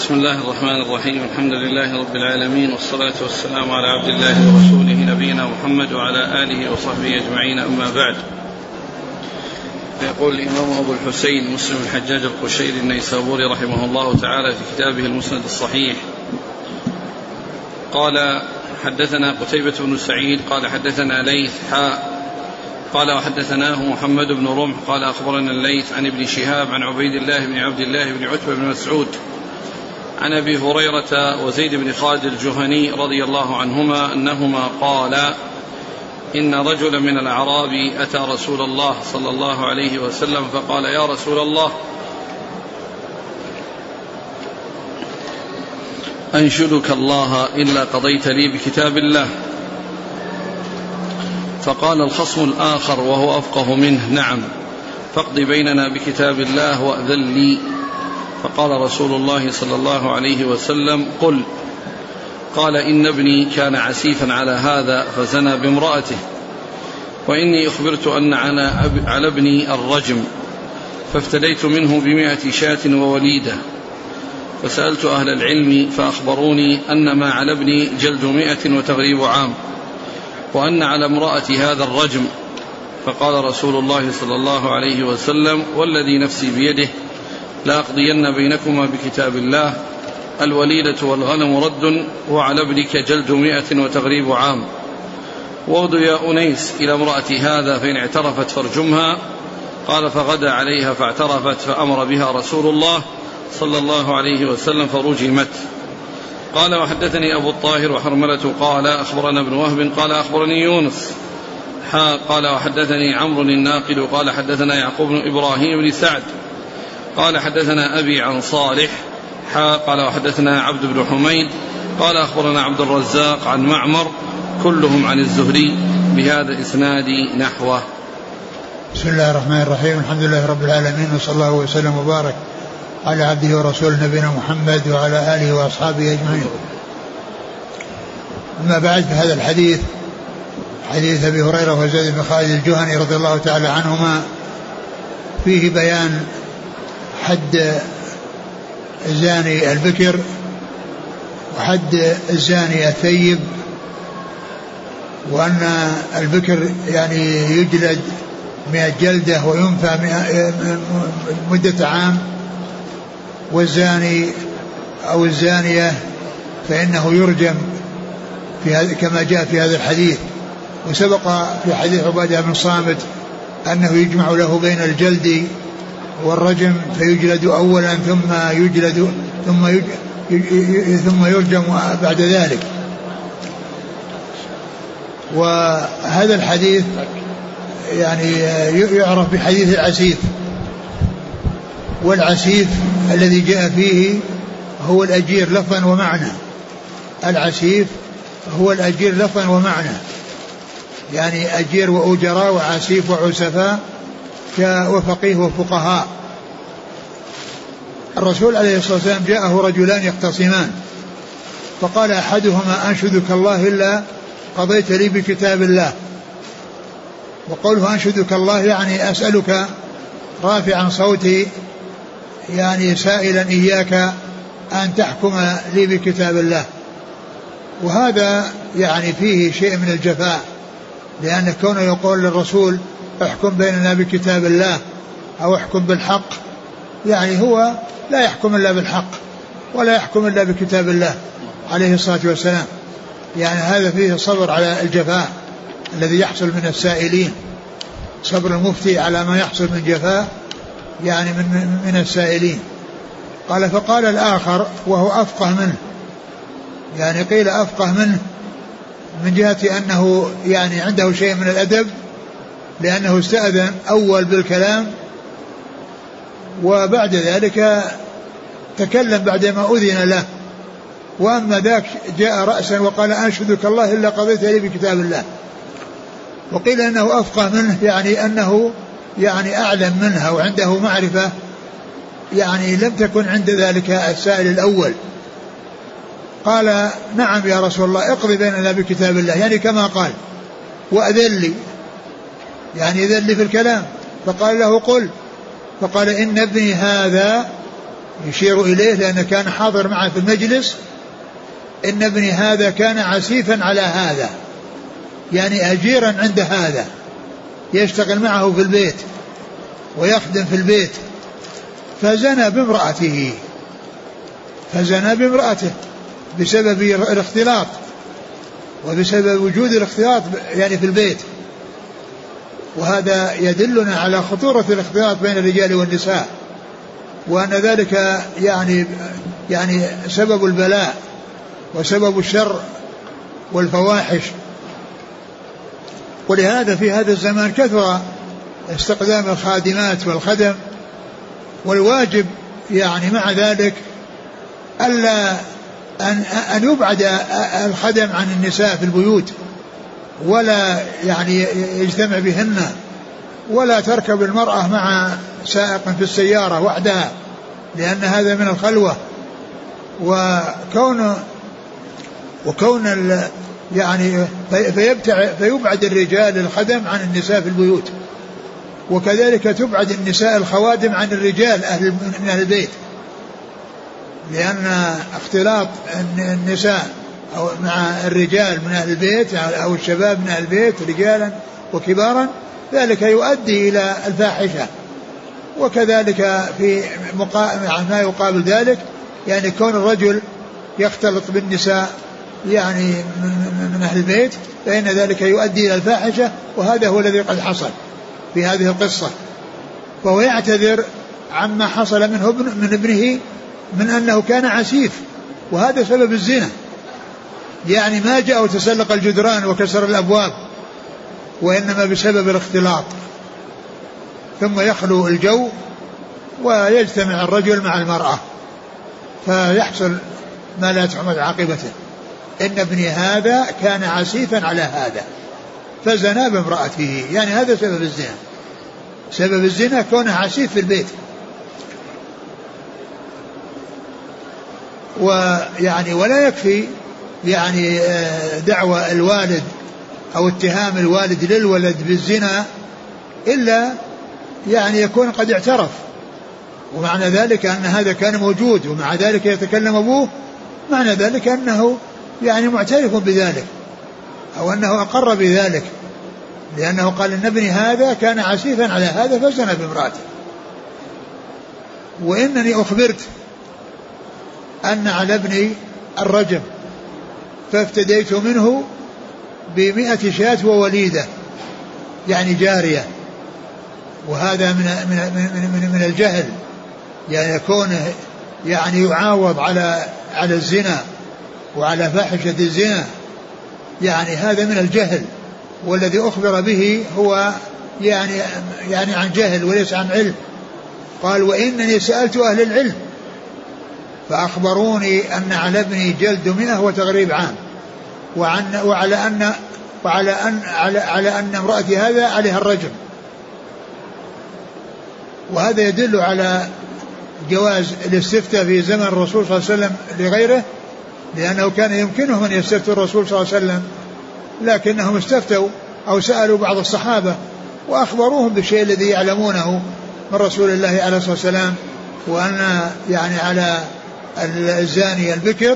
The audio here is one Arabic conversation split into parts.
بسم الله الرحمن الرحيم. الحمد لله رب العالمين، والصلاة والسلام على عبد الله ورسوله نبينا محمد وعلى آله وصحبه أجمعين، أما بعد. يقول الإمام أبو الحسين مسلم الحجاج القشيري النيسابوري رحمه الله تعالى في كتابه المسند الصحيح، قال: حدثنا قتيبة بن سعيد قال حدثنا ليث قال وحدثناه محمد بن رمح قال أخبرنا الليث عن ابن شهاب عن عبيد الله بن عبد الله بن عتبة بن مسعود عن أبي هريرة وزيد بن خالد الجهني رضي الله عنهما أنهما قالا: إن رجلا من الأعراب أتى رسول الله صلى الله عليه وسلم فقال: يا رسول الله، أنشدك الله إلا قضيت لي بكتاب الله. فقال الخصم الآخر وهو أفقه منه: نعم، فاقض بيننا بكتاب الله وأذن لي. فقال رسول الله صلى الله عليه وسلم: قل. قال: إن ابني كان عسيفا على هذا فزنى بامرأته، وإني أخبرت أن على ابني الرجم، فافتديت منه 100 شاة ووليدة، فسألت أهل العلم فأخبروني أن ما على ابني جلد 100 وتغريب عام، وأن على امرأة هذا الرجم. فقال رسول الله صلى الله عليه وسلم: والذي نفسي بيده لأقضين بينكما بكتاب الله، الوليدة والغنم رد، وعلى ابنك جلد 100 وتغريب عام. وغد يا أنيس إلى امرأة هذا، فإن اعترفت فارجمها. قال: فغدا عليها فاعترفت، فأمر بها رسول الله صلى الله عليه وسلم فرجمت. قال: وحدثني أبو الطاهر وحرملة قال أخبرنا ابن وهب قال أخبرني يونس قال وحدثني عمرو الناقد قال حدثنا يعقوب بن إبراهيم بن سعد قال حدثنا أبي عن صالح قال وحدثنا عبد بن حميد قال أخبرنا عبد الرزاق عن معمر كلهم عن الزهري بهذا الإسناد نحوه. بسم الله الرحمن الرحيم. الحمد لله رب العالمين، وصلى الله وسلم وبارك على عبده ورسوله نبينا محمد وعلى آله وأصحابه أجمعين. أما بعد، فهذا الحديث حديث أبي هريرة وزيد بن خالد الجهني رضي الله تعالى عنهما فيه بيان حد الزاني البكر وحد الزاني الثيب، وأن البكر يعني يجلد 100 جلدة وينفى مدة عام، والزاني أو الزانية فإنه يرجم كما جاء في هذا الحديث. وسبق في حديث عبادة بن صامت أنه يجمع له بين الجلد والرجم، فيجلد أولا ثم يرجم بعد ذلك. وهذا الحديث يعني يعرف بحديث العسيف، والعسيف الذي جاء فيه هو الأجير لفظا ومعنى. العسيف هو الأجير لفظا ومعنى، يعني أجير وأجراء وعسيف وعسفاء وفقيه وفقهاء. الرسول عليه الصلاة والسلام جاءه رجلان يختصمان، فقال أحدهما: أنشدك الله إلا قضيت لي بكتاب الله. وقوله أنشدك الله يعني أسألك رافعا صوتي، يعني سائلا إياك أن تحكم لي بكتاب الله. وهذا يعني فيه شيء من الجفاء، لأن كونه يقول للرسول احكم بيننا بكتاب الله أو احكم بالحق، يعني هو لا يحكم إلا بالحق ولا يحكم إلا بكتاب الله عليه الصلاة والسلام. يعني هذا فيه صبر على الجفاء الذي يحصل من السائلين، صبر المفتي على ما يحصل من جفاء يعني من السائلين. قال: فقال الآخر وهو أفقه منه، يعني قيل أفقه منه من جهة أنه يعني عنده شيء من الأدب، لأنه استأذن أول بالكلام وبعد ذلك تكلم بعدما أذن له. وأما ذاك جاء رأسا وقال: أنشدك الله إلا قضيت لي بكتاب الله. وقيل أنه أفقه منه، يعني أنه يعني أعلم منها وعنده معرفة يعني لم تكن عند ذلك السائل الأول. قال: نعم يا رسول الله، اقضي بيننا بكتاب الله، يعني كما قال، وأذن لي، يعني إذن لي في الكلام. فقال له: قل. فقال: إن ابني هذا يشير إليه لأنه كان حاضر معه في المجلس، إن ابني هذا كان عسيفا على هذا، يعني أجيرا عند هذا، يشتغل معه في البيت ويخدم في البيت، فزنى بامرأته بسبب الاختلاط، وبسبب وجود الاختلاط يعني في البيت. وهذا يدلنا على خطورة الاختلاط بين الرجال والنساء، وأن ذلك يعني سبب البلاء وسبب الشر والفواحش. ولهذا في هذا الزمان كثر استخدام الخادمات والخدم، والواجب يعني مع ذلك ألا أن يبعد الخدم عن النساء في البيوت، ولا يعني يجتمع بهن، ولا تركب المرأة مع سائق في السيارة وحدها، لأن هذا من الخلوة. وكون يعني فيبعد الرجال الخدم عن النساء في البيوت، وكذلك تبعد النساء الخوادم عن الرجال من أهل البيت، لأن اختلاط النساء أو مع الرجال من أهل البيت أو الشباب من أهل البيت رجالا وكبارا ذلك يؤدي إلى الفاحشة. وكذلك في ما يقابل ذلك يعني كون الرجل يختلط بالنساء يعني من أهل البيت، فإن ذلك يؤدي إلى الفاحشة، وهذا هو الذي قد حصل في هذه القصة. فهو يعتذر عما حصل منه من ابنه من أنه كان عسيف، وهذا سبب الزنا، يعني ما جاء وتسلق الجدران وكسر الأبواب، وإنما بسبب الاختلاط. ثم يخلو الجو ويجتمع الرجل مع المرأة فيحصل ما لا تحمد عاقبته. إن ابني هذا كان عسيفا على هذا فزنى بامرأته، يعني هذا سبب الزنا. سبب الزنا كونه عسيف في البيت. ويعني ولا يكفي يعني دعوى الوالد أو اتهام الوالد للولد بالزنا إلا يعني يكون قد اعترف، ومعنى ذلك أن هذا كان موجود، ومع ذلك يتكلم أبوه، معنى ذلك أنه يعني معترف بذلك أو أنه أقر بذلك، لأنه قال إن ابني هذا كان عسيفا على هذا فزنى بامرأته. وإنني أخبرت أن على ابني الرجم فافتديت منه ب100 شاة ووليدة، يعني جارية. وهذا من الجهل، يعني يكون يعني يعاوض على الزنا وعلى فاحشة الزنا، يعني هذا من الجهل، والذي أخبر به هو يعني عن جهل وليس عن علم. قال وإنني سألت أهل العلم فأخبروني أن على ابني جلد 100 وتغريب عام، وعلى أن امرأتي هذا عليها الرجم. وهذا يدل على جواز الاستفتاء في زمن الرسول صلى الله عليه وسلم لغيره، لأنه كان يمكنهم أن يستفتوا الرسول صلى الله عليه وسلم، لكنهم استفتوا أو سألوا بعض الصحابة وأخبروهم بالشيء الذي يعلمونه من رسول الله عليه الصلاة والسلام، وأن يعني على الزاني البكر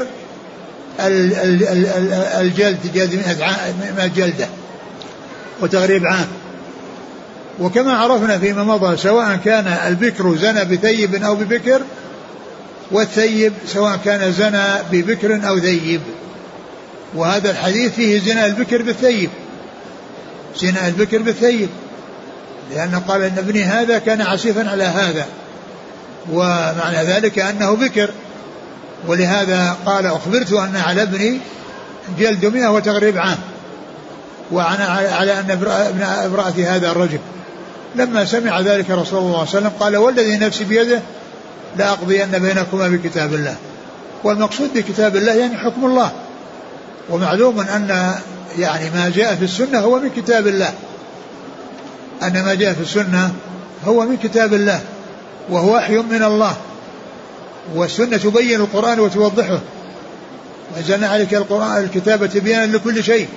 الجلد 100 جلدة وتغريب عام. وكما عرفنا فيما مضى سواء كان البكر زنى بثيب أو ببكر، والثيب سواء كان زنى ببكر أو ثيب. وهذا الحديث فيه زنا البكر بالثيب، زنا البكر بالثيب، لأنه قال إن ابني هذا كان عسيفا على هذا، ومعنى ذلك أنه بكر. ولهذا قال أخبرت أن على ابني جلد 100 وتغريب عام، وأنا على أن ابن امرأتي هذا الرجل. لما سمع ذلك رسول الله صلى الله عليه وسلم قال والذي نفسي بيده لأقضين بينكما بكتاب الله. والمقصود بكتاب الله يعني حكم الله، ومعلوم أن يعني ما جاء في السنة هو من كتاب الله، أن ما جاء في السنة هو من كتاب الله وهو وحي من الله، والسنة تبين القرآن وتوضحه، وأنزلنا عليك القرآن الكتاب تبيانا لكل شيء.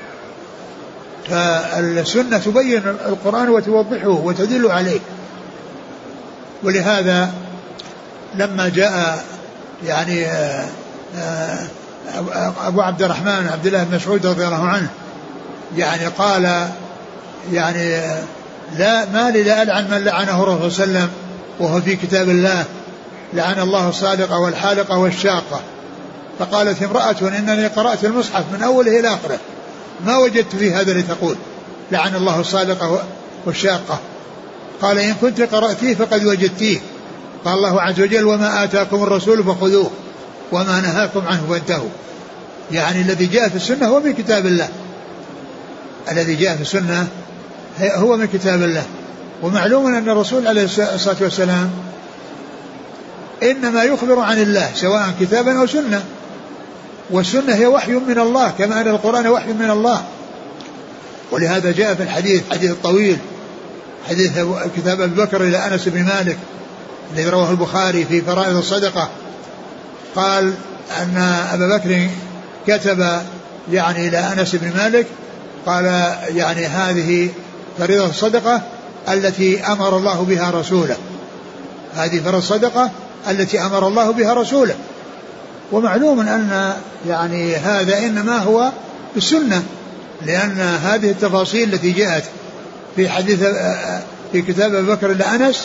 فالسنة تبين القرآن وتوضحه وتدل عليه. ولهذا لما جاء يعني أبو عبد الرحمن عبد الله بن مسعود رضي الله عنه يعني قال يعني لا ما لي لا ألعن من لعنه الرسول صلى الله عليه وسلم وهو في كتاب الله لعن الله الصادقة والحالقة والشاقة. فقالت امرأة إنني قرأت المصحف من أوله إلى آخره ما وجدت فيه هذا لتقول لعن الله الصادقة والشاقة. قال إن كنت قرأتيه فقد وجدتيه. قال الله عز وجل وما آتاكم الرسول فخذوه وما نهاكم عنه فانتهوا. يعني الذي جاء في السنة هو من كتاب الله، الذي جاء في السنة هو من كتاب الله. ومعلوم أن الرسول عليه الصلاة والسلام إنما يخبر عن الله سواء كتابا أو سنة، والسنة هي وحي من الله كما أن القرآن وحي من الله. ولهذا جاء في الحديث الطويل حديث كتاب أبي بكر إلى أنس بن مالك الذي رواه البخاري في فرائض الصدقة، قال أن أبا بكر كتب يعني إلى أنس بن مالك قال يعني هذه فريضة الصدقة التي أمر الله بها رسوله، هذه فريضة الصدقة التي أمر الله بها رسوله. ومعلوم أن يعني هذا إنما هو بالسنة، لأن هذه التفاصيل التي جاءت في حديث في كتاب أبي بكر إلى أنس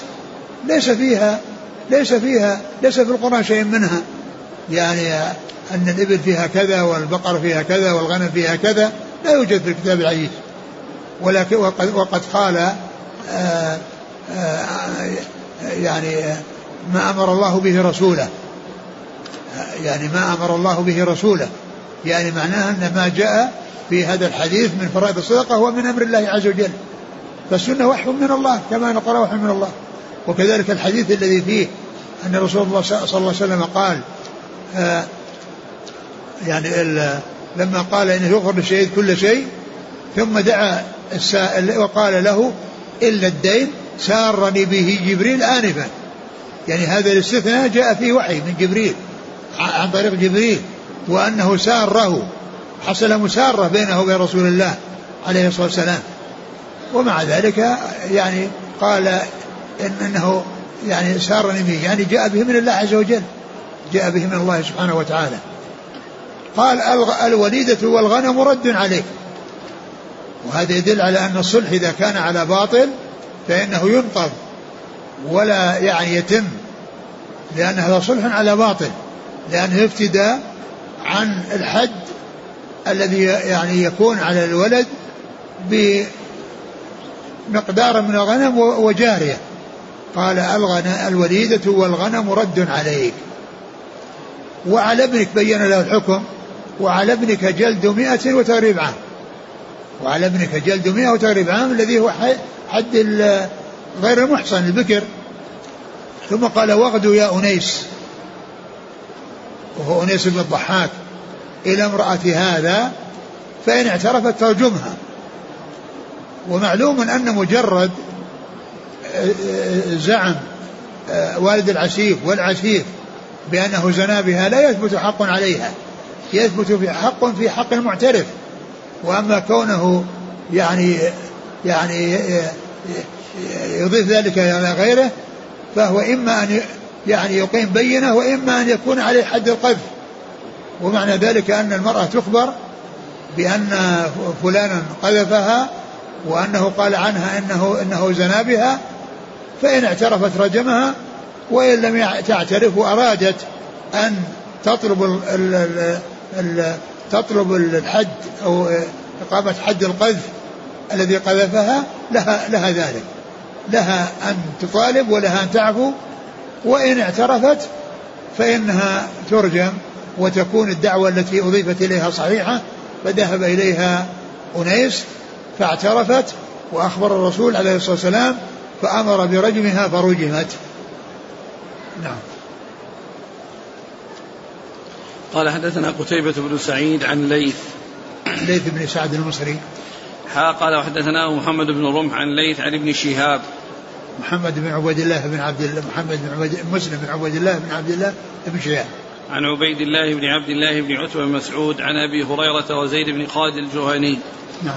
ليس في القرآن شيء منها، يعني أن الإبل فيها كذا والبقر فيها كذا والغنم فيها كذا لا يوجد في الكتاب العزيز. ولكن وقد قال يعني ما أمر الله به رسوله، يعني ما أمر الله به رسوله، يعني معناه أن ما جاء في هذا الحديث من فرائض الصدقة هو من أمر الله عز وجل. فالسنة وحي من الله كما أن القرآن وحي من الله. وكذلك الحديث الذي فيه أن رسول الله صلى الله عليه وسلم قال يعني لما قال إنه يغفر للشهيد كل شيء ثم دعا السائل وقال له إلا الدين سارني به جبريل آنفا. يعني هذا الاستثناء جاء فيه وحي من جبريل عن طريق جبريل، وأنه ساره حصل مسارة بينه وبين رسول الله عليه الصلاة والسلام. ومع ذلك يعني قال إنه يعني سارني به، يعني جاء به من الله عز وجل، جاء به من الله سبحانه وتعالى. قال الوليدة والغنم رد عليك. وهذا يدل على أن الصلح إذا كان على باطل فإنه ينقض ولا يعني يتم، لأن هذا صلح على باطل، لأنه يفتدى عن الحد الذي يعني يكون على الولد بمقدار من الغنم وجارية. قال الوليدة والغنم رد عليك. وعلى ابنك بين له الحكم وعلى ابنك جلد 100 وتغريب عام، وعلى ابنك جلد 100 وتغريب عام الذي هو حد غير المحصن البكر. ثم قال واغدوا يا أنيس، وهو أنيس بن الضحاك، إلى امرأة هذا فإن اعترفت ترجمها. ومعلوم أن مجرد زعم والد العسيف والعسيف بأنه زنا بها لا يثبت حق عليها، يثبت في حق المعترف. وأما كونه يعني يضيف ذلك إلى غيره فهو إما أن يعني يقيم بينه وإما أن يكون عليه حد القذف. ومعنى ذلك أن المرأة تخبر بأن فلانا قذفها وأنه قال عنها إنه زنا بها، فإن اعترفت رجمها، وإن لم تعترف وأرادت أن تطلب الحد أو إقامة حد القذف الذي قذفها لها ذلك، لها أن تطالب ولها أن تعفو. وإن اعترفت فإنها ترجم وتكون الدعوة التي أضيفت إليها صحيحة. فذهب إليها أنيس فاعترفت وأخبر الرسول عليه الصلاة والسلام فأمر برجمها فرجمت. نعم. قال حدثنا قتيبة بن سعيد عن ليث بن سعد المصري. قال وحدثنا محمد بن رمح عن ليث عن ابن شهاب محمد بن عبيد الله بن عبد الله مسلم بن عبيد الله بن عبد الله بن شهاب عن عبيد الله بن عبد الله بن عتبة بن مسعود عن أبي هريرة وزيد بن خالد الجهني. نعم.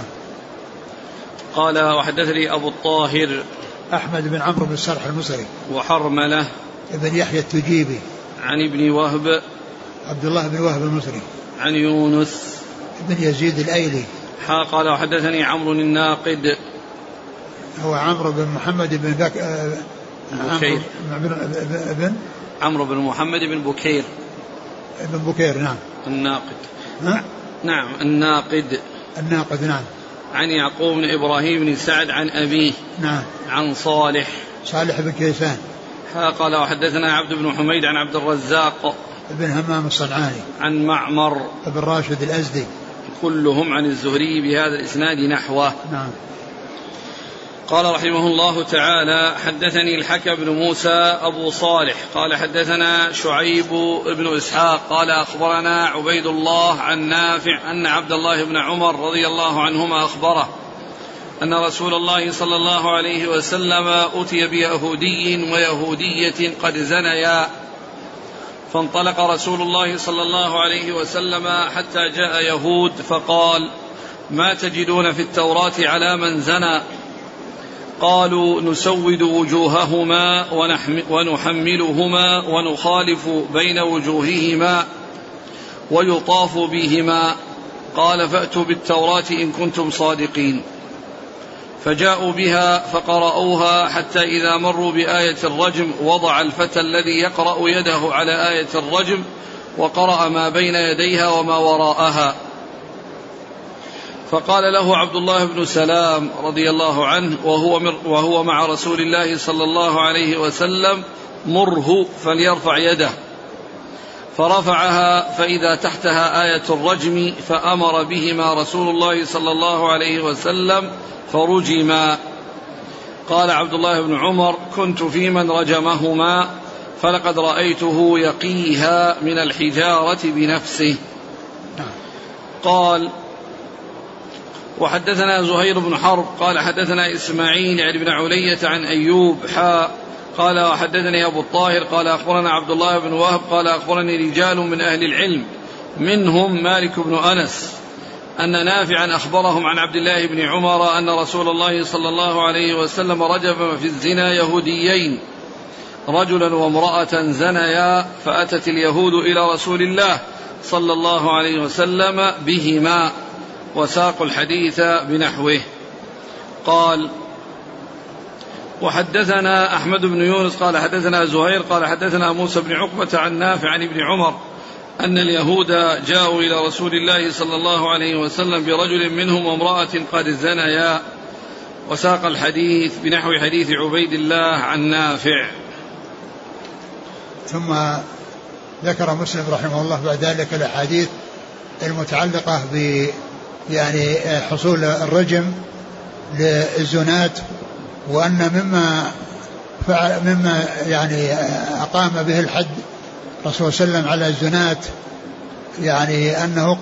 قال وحدثني أبو الطاهر أحمد بن عمرو بن السرح المصري. وحرملة بن يحيى التجيبي. عن ابن وهب عبد الله بن وهب المصري. عن يونس بن يزيد الأيلي. قال وحدثني عمرو الناقد هو عمرو بن محمد بن بكير. عمرو بن محمد بن بكير. بن بكير نعم. الناقد. ها؟ نعم الناقد. نعم. عن يعقوب بن إبراهيم بن سعد عن أبيه. نعم. عن صالح بن كيسان. قال وحدثنا عبد بن حميد عن عبد الرزاق بن همام الصنعاني. عن معمر بن راشد الأزدي. كلهم عن الزهري بهذا الإسناد نحوه. نعم. قال رحمه الله تعالى حدثني الحكم بن موسى أبو صالح قال حدثنا شعيب بن إسحاق قال أخبرنا عبيد الله عن نافع أن عبد الله بن عمر رضي الله عنهما أخبره أن رسول الله صلى الله عليه وسلم أتي بيهودي ويهودية قد زنيا فانطلق رسول الله صلى الله عليه وسلم حتى جاء يهود فقال ما تجدون في التوراة على من زنى؟ قالوا نسود وجوههما ونحملهما ونخالف بين وجوههما ويطاف بهما. قال فأتوا بالتوراة إن كنتم صادقين. فجاءوا بها فقرأوها حتى إذا مروا بآية الرجم وضع الفتى الذي يقرأ يده على آية الرجم وقرأ ما بين يديها وما وراءها. فقال له عبد الله بن سلام رضي الله عنه وهو مع رسول الله صلى الله عليه وسلم مره فليرفع يده. فرفعها فإذا تحتها آية الرجم فأمر بهما رسول الله صلى الله عليه وسلم فرجما. قال عبد الله بن عمر كنت في من رجمهما فلقد رأيته يقيها من الحجارة بنفسه. قال وحدثنا زهير بن حرب قال حدثنا إسماعيل يعني بن علية عن أيوب قال وحدثني أبو الطاهر قال أخبرنا عبد الله بن وهب قال أخبرني رجال من أهل العلم منهم مالك بن أنس أن نافعا أخبرهم عن عبد الله بن عمر أن رسول الله صلى الله عليه وسلم رجم في الزنا يهوديين رجلا وامرأة زنيا فأتت اليهود إلى رسول الله صلى الله عليه وسلم بهما وساقوا الحديث بنحوه. قال وحدثنا أحمد بن يونس قال حدثنا زهير قال حدثنا موسى بن عقبة عن نافع عن ابن عمر أن اليهود جاءوا إلى رسول الله صلى الله عليه وسلم برجل منهم وامرأة قد زنيا وساق الحديث بنحو حديث عبيد الله عن نافع. ثم ذكر مسلم رحمه الله بعد ذلك الأحاديث المتعلقة ب يعني حصول الرجم للزنات وأن مما يعني أقام به الحد رسول صلى الله عليه وسلم على الزنات يعني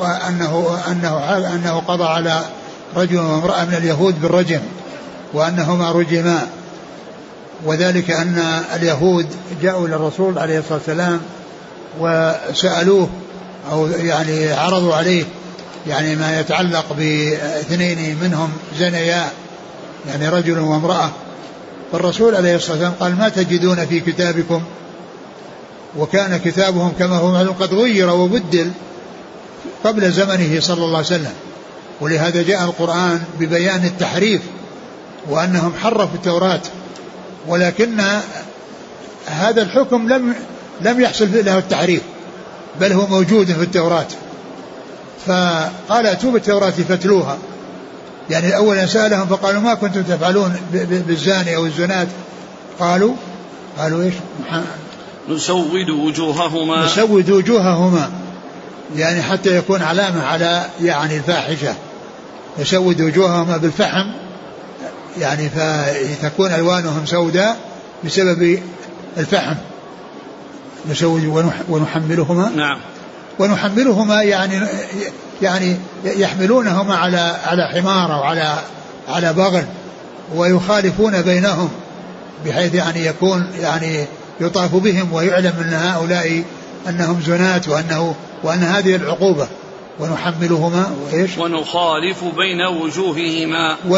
أنه قضى على رجل وامرأة من اليهود بالرجم وأنهما رجما. وذلك أن اليهود جاءوا إلى الرسول عليه الصلاة والسلام وسألوه أو يعني عرضوا عليه يعني ما يتعلق باثنين منهم زنيا يعني رجل وامرأة. فالرسول عليه الصلاة والسلام قال ما تجدون في كتابكم؟ وكان كتابهم كما هو معلوم قد غير وبدل قبل زمنه صلى الله عليه وسلم. ولهذا جاء القرآن ببيان التحريف وأنهم حرفوا التوراة ولكن هذا الحكم لم يحصل له التحريف بل هو موجود في التوراة. فقال اتوا بالتوراة فتلوها يعني أولا سألهم فقالوا ما كنتم تفعلون بالزاني أو الزنات؟ قالوا إيش؟ نسود وجوههما يعني حتى يكون علامة على يعني الفاحشة. نسود وجوههما بالفحم يعني فتكون ألوانهم سوداء بسبب الفحم. نسود ونحملهما نعم ونحملهما يعني يحملونهما على حمار أو على بغل ويخالفون بينهم بحيث يعني يكون يعني يطاف بهم ويعلم أن هؤلاء أنهم زنات وأن هذه العقوبة. ونحملهما وإيش؟ ونخالف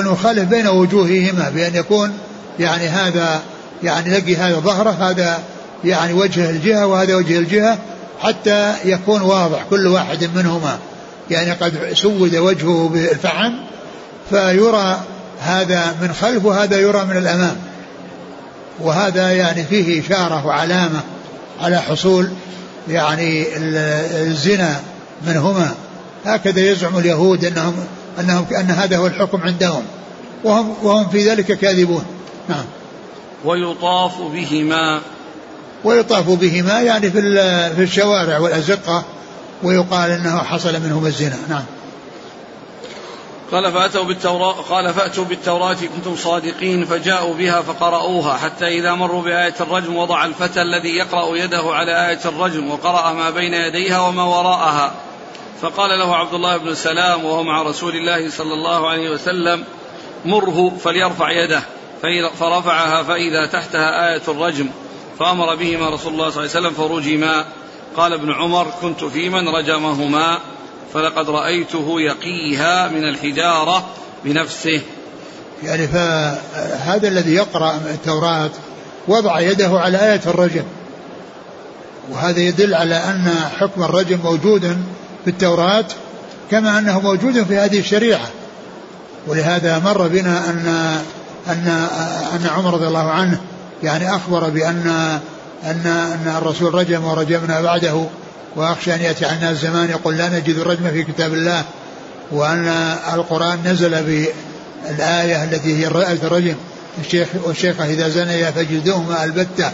بين وجوههما بأن يكون يعني هذا يعني لقي هذا ظهره يعني وجه الجهة وهذا وجه الجهة حتى يكون واضح كل واحد منهما، يعني قد سود وجهه بالفحم فيرى هذا من خلف وهذا يرى من الأمام، وهذا يعني فيه إشارة وعلامة على حصول يعني الزنا منهما. هكذا يزعم اليهود أن هذا هو الحكم عندهم وهم في ذلك كاذبون. نعم. ويطاف بهما يعني في الشوارع والأزقة ويقال أنه حصل منهم الزنا. نعم. قال فأتوا بالتوراة كنتم صادقين فجاءوا بها فقرأوها حتى إذا مروا بآية الرجم وضع الفتى الذي يقرأ يده على آية الرجم وقرأ ما بين يديها وما وراءها، فقال له عبد الله بن سلام وهو مع رسول الله صلى الله عليه وسلم: مره فليرفع يده، فرفعها فإذا تحتها آية الرجم، فأمر بهما رسول الله صلى الله عليه وسلم فرجما. قال ابن عمر: كنت في من رجمهما فلقد رأيته يقيها من الحجارة بنفسه. يعني فهذا الذي يقرأ التوراة وضع يده على آية الرجم، وهذا يدل على أن حكم الرجم موجود في التوراة كما أنه موجود في هذه الشريعة. ولهذا مر بنا أن عمر رضي الله عنه يعني أخبر بأن الرسول رجم ورجمنا بعده، وأخشى أن يأتي عنا الزمان يقول لا نجد الرجم في كتاب الله، وأن القرآن نزل بالآية التي هي آية الرجم: والشيخ إذا زنيا فجلدوهما البتة،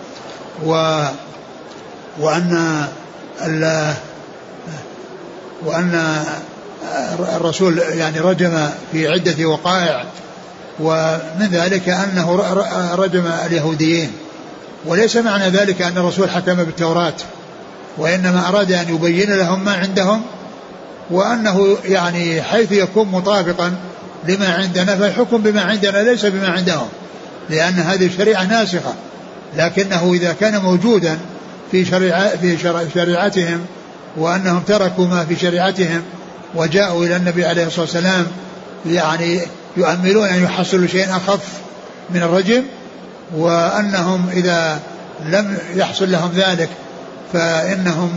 وأن الرسول يعني رجم في عدة وقائع، ومن ذلك أنه رجم اليهوديين. وليس معنى ذلك أن الرسول حكم بالتوراة، وإنما أراد أن يبين لهم ما عندهم، وأنه يعني حيث يكون مطابقا لما عندنا فالحكم بما عندنا ليس بما عندهم، لأن هذه الشريعة ناسخة. لكنه إذا كان موجودا في شريعتهم وأنهم تركوا ما في شريعتهم وجاءوا إلى النبي عليه الصلاة والسلام يعني يؤملون أن يحصلوا شيء أخف من الرجم، وأنهم إذا لم يحصل لهم ذلك فإنهم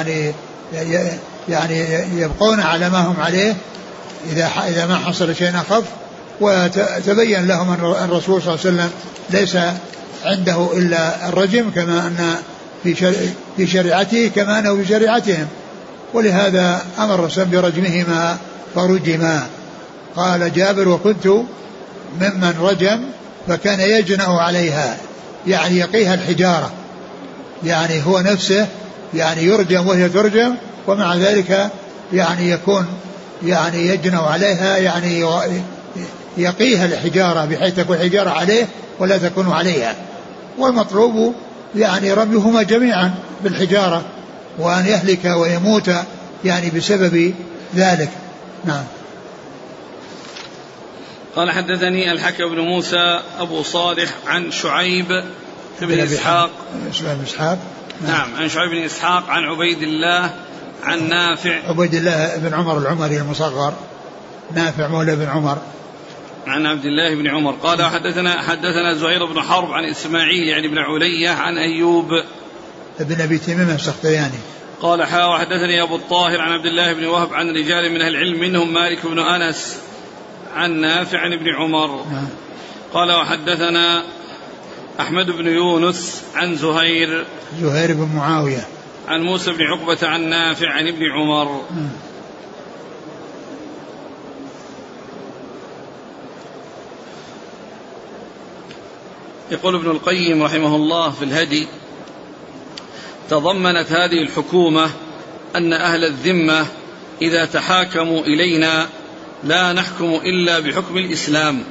يعني يبقون على ما هم عليه إذا ما حصل شيء أخف. وتبين لهم أن الرسول صلى الله عليه وسلم ليس عنده إلا الرجم كما أن في شريعته كما أنه في شريعتهم، ولهذا أمر الرسول برجمهما فرجما. قال جابر: وكنت ممن رجم فكان يجنأ عليها، يعني يقيها الحجارة، يعني هو نفسه يعني يرجم وهي ترجم، ومع ذلك يعني يكون يعني يجنأ عليها، يعني يقيها الحجارة بحيث تكون الحجارة عليه ولا تكون عليها. والمطلوب يعني رميهما جميعا بالحجارة وأن يهلك ويموت يعني بسبب ذلك. نعم. قال حدثني الحكم بن موسى أبو صالح عن شعيب بن إسحاق. نعم. عن شعيب بن إسحاق عن عبيد الله عن نافع. عبيد الله بن عمر العمري المصغر، نافع مولى بن عمر، عن عبد الله بن عمر قال حدثنا زهير بن حرب عن إسماعيل يعني بن علية عن أيوب ابن أبي تميمة السختياني قال وحدثني أبو الطاهر عن عبد الله بن وهب عن رجال من أهل العلم منهم مالك بن أنس عن نافع عن ابن عمر. قال وحدثنا أحمد بن يونس عن زهير بن معاوية عن موسى بن عقبة عن نافع عن ابن عمر. يقول ابن القيم رحمه الله في الهدي: تضمنت هذه الحكومة أن أهل الذمة إذا تحاكموا إلينا لا نحكم إلا بحكم الإسلام.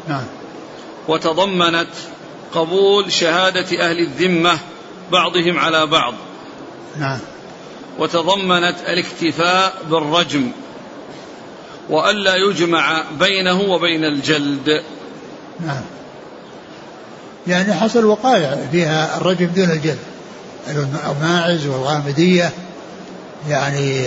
وتضمنت قبول شهادة أهل الذمة بعضهم على بعض. وتضمنت الاكتفاء بالرجم وألا يجمع بينه وبين الجلد. يعني حصل وقائع فيها الرجم دون الجلد، الماعز والغامدية يعني،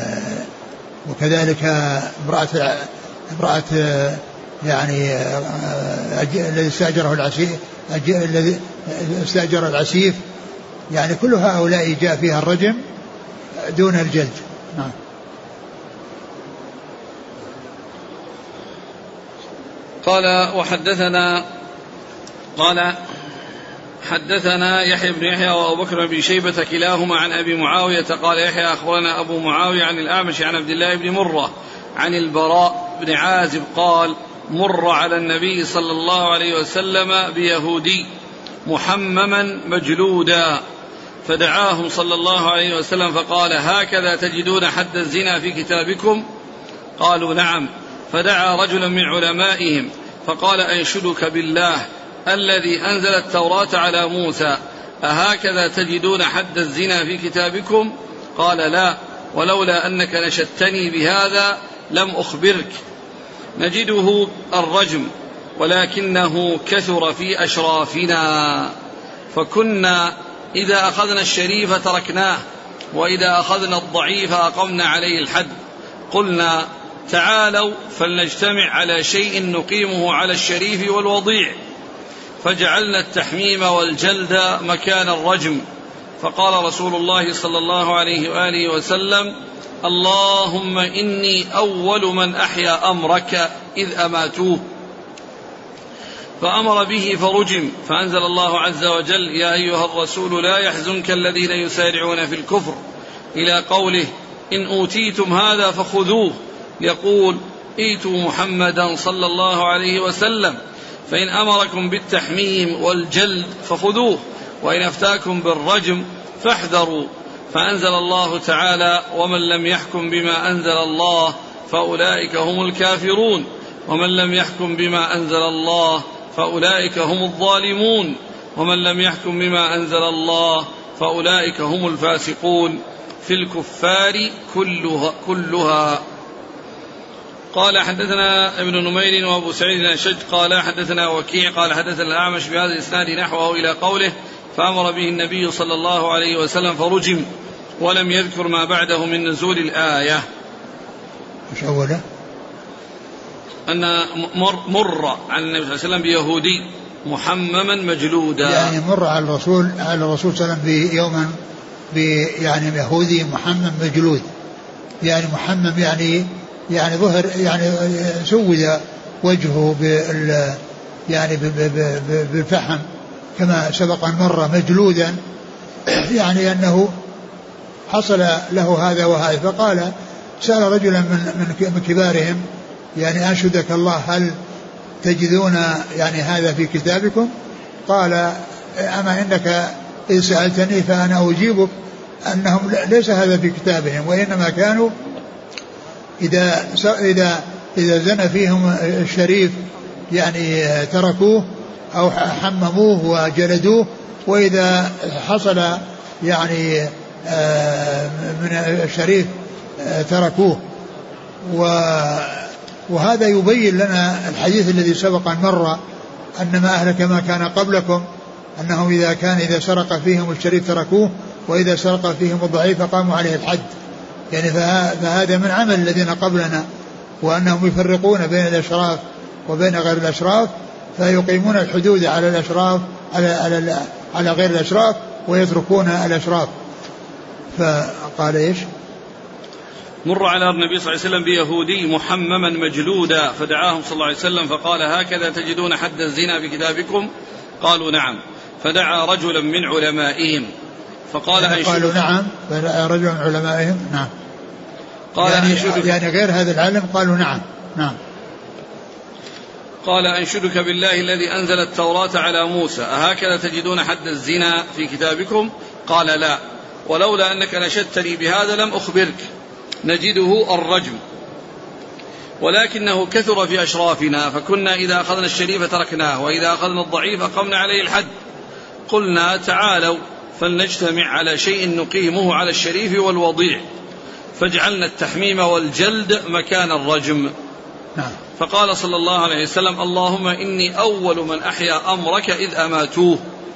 وكذلك امرأة يعني الذي استأجره العسيف يعني كل هؤلاء جاء فيها الرجم دون الجلد. نعم. قال حدثنا يحيى بن يحيى وأبو بكر بن شيبة كلاهما عن أبي معاوية قال يحيى أخبرنا أبو معاوية عن الأعمش عن عبد الله بن مرة عن البراء بن عازب قال مر على النبي صلى الله عليه وسلم بيهودي محمما مجلودا فدعاهم صلى الله عليه وسلم فقال هكذا تجدون حد الزنا في كتابكم؟ قالوا نعم. فدعا رجلا من علمائهم فقال أنشدك بالله الذي أنزل التوراة على موسى أهكذا تجدون حد الزنا في كتابكم؟ قال لا، ولولا أنك نشدتني بهذا لم أخبرك. نجده الرجم ولكنه كثر في أشرافنا، فكنا إذا أخذنا الشريف تركناه وإذا أخذنا الضعيف أقمنا عليه الحد. قلنا تعالوا فلنجتمع على شيء نقيمه على الشريف والوضيع، فجعلنا التحميم والجلد مكان الرجم. فقال رسول الله صلى الله عليه وآله وسلم اللهم إني أول من أحيا أمرك إذ أماتوه. فأمر به فرجم، فأنزل الله عز وجل يا أيها الرسول لا يحزنك الذين يسارعون في الكفر إلى قوله إن أوتيتم هذا فخذوه، يقول ائتوا محمدا صلى الله عليه وسلم فإن أمركم بالتحميم والجلد فخذوه وإن أفتاكم بالرجم فاحذروا. فأنزل الله تعالى ومن لم يحكم بما أنزل الله فأولئك هم الكافرون ومن لم يحكم بما أنزل الله فأولئك هم الظالمون ومن لم يحكم بما أنزل الله فأولئك هم الفاسقون في الكفار كلها. قال حدثنا ابن نمير وابو سعيد الأشج قال حدثنا وكيع قال حدثنا الأعمش بهذا الإسناد نحوه إلى قوله فأمر به النبي صلى الله عليه وسلم فرجم، ولم يذكر ما بعده من نزول الآية. مش أوله أن مر على النبي صلى الله عليه وسلم بيهودي محمما مجلودا، يعني مر على الرسول صلى الله عليه وسلم بيوما يعني يهودي محمم مجلود، يعني محمم يعني ظهر يعني سود وجهه يعني بالفحم كما سبق أن مر مجلودا، يعني أنه حصل له هذا وهذا. فقال سأل رجلا من كبارهم يعني أنشدك الله هل تجدون يعني هذا في كتابكم؟ قال أما إنك إذ سألتني فأنا أجيبك أنهم ليس هذا في كتابهم، وإنما كانوا إذا زنى فيهم الشريف يعني تركوه أو حمموه وجلدوه، وإذا حصل يعني من الشريف تركوه. وهذا يبين لنا الحديث الذي سبق أن مر أن ما أهلك ما كان قبلكم أنهم إذا سرق فيهم الشريف تركوه وإذا سرق فيهم الضعيف قاموا عليه الحد. يعني فهذا من عمل الذين قبلنا، وأنهم يفرقون بين الأشراف وبين غير الأشراف، فيقيمون الحدود على الأشراف على غير الأشراف ويتركون الأشراف. فقال إيش؟ مر على النبي صلى الله عليه وسلم بيهودي محمما مجلودا فدعاهم صلى الله عليه وسلم فقال هكذا تجدون حد الزنا في كتابكم؟ قالوا نعم. فدعا رجلا من علمائهم فقال قالوا نعم. فدعا رجلا من علمائهم نعم. قال يعني غير هذا العلم قالوا نعم. قال أنشدك بالله الذي أنزل التوراة على موسى أهكذا تجدون حد الزنا في كتابكم؟ قال لا، ولولا أنك نشدتني بهذا لم أخبرك. نجده الرجم ولكنه كثر في أشرافنا، فكنا إذا أخذنا الشريف تركناه وإذا أخذنا الضعيف أقمنا عليه الحد. قلنا تعالوا فلنجتمع على شيء نقيمه على الشريف والوضيع، فاجعلنا التحميم والجلد مكان الرجم. فقال صلى الله عليه وسلم اللهم إني أول من أحيا أمرك إذ أماتوه،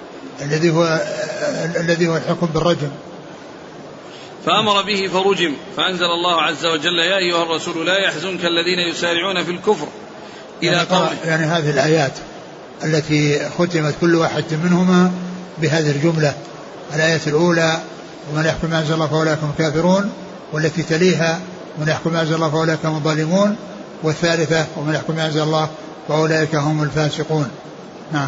الذي هو الحكم بالرجم. فأمر به فرجم، فأنزل الله عز وجل يا أيها الرسول لا يحزنك الذين يسارعون في الكفر إلى قوله. يعني هذه الآيات التي ختمت كل واحد منهما بهذه الجملة الآية الأولى ومن يحكم ما أنزل الله فأولئك هم الكافرون، والتي تليها ومن يحكم ما أنزل الله فأولئك هم الظالمون، والثالثة ومن يحكم ما أنزل الله فأولئك هم الفاسقون. نعم.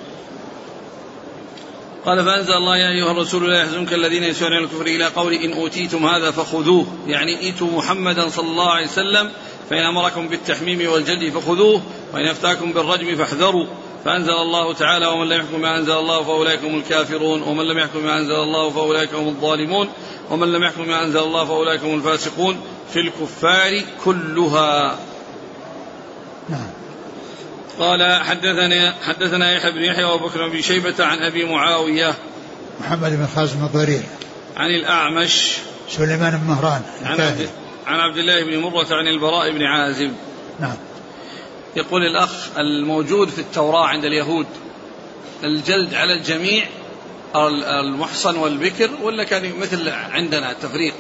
قال فأنزل الله يا أيها الرسول لا يحزنك الذين يسارعون الكفر إلى قول إن أوتيتم هذا فخذوه، يعني ائتوا محمدا صلى الله عليه وسلم فإن أمركم بالتحميم والجلد فخذوه وإن أفتاكم بالرجم فاحذروا. فأنزل الله تعالى ومن لم يحكم ما أنزل الله فأولئك هم الكافرون ومن لم يحكم ما أنزل الله فأولئك هم الظالمون ومن لم يحكم ما أنزل الله فأولئك هم الفاسقون في الكفار كلها. نعم. قال حدثنا يحيى بن يحيى وأبو بكر بن شيبة عن أبي معاوية محمد بن خازم الضرير عن الأعمش سليمان بن مهران عن عبد الله بن مرة عن البراء بن عازب. نعم. يقول الأخ الموجود في التوراة عند اليهود الجلد على الجميع المحصن والبكر ولا كان مثل عندنا التفريق؟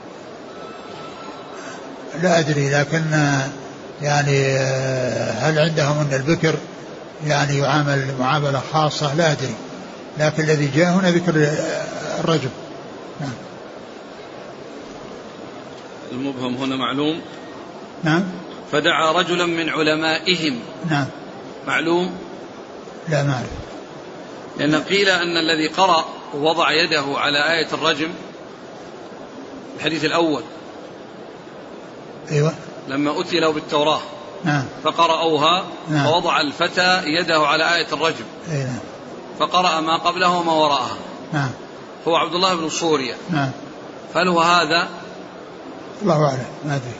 لا أدري، لكن يعني هل عندهم أن البكر يعني يعامل معاملة خاصة؟ لا أدري، لكن الذي جاء هنا ذكر الرجل. نعم. المبهم هنا معلوم. نعم. فدعا رجلا من علمائهم. نعم. معلوم؟ لا ما أعرف. لأن قيل أن الذي قرأ ووضع يده على آية الرجم الحديث الأول. أيوة. لما أتي له بالتوراة. نعم. فقرأوها. نعم. فوضع الفتى يده على آية الرجم. نعم. فقرأ ما قبله وما وراءها. نعم. هو عبد الله بن صوريا. نعم. فهل هو هذا؟ الله أعلم، ما أدري.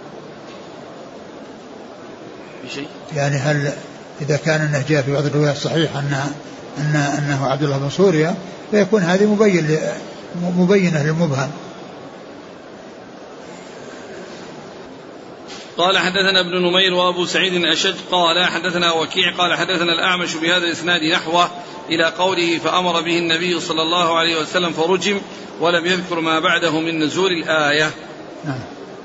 بشيء؟ يعني هل إذا كان أنه جاء في بعض الروايات الصحيح أنه عبد الله بن صوريا فيكون هذه مبينة للمبهم. قال حدثنا ابن نمير وأبو سعيد الأشج قال حدثنا وكيع قال حدثنا الأعمش بهذا الإسناد نحوه إلى قوله فأمر به النبي صلى الله عليه وسلم فرجم ولم يذكر ما بعده من نزول الآية. نعم.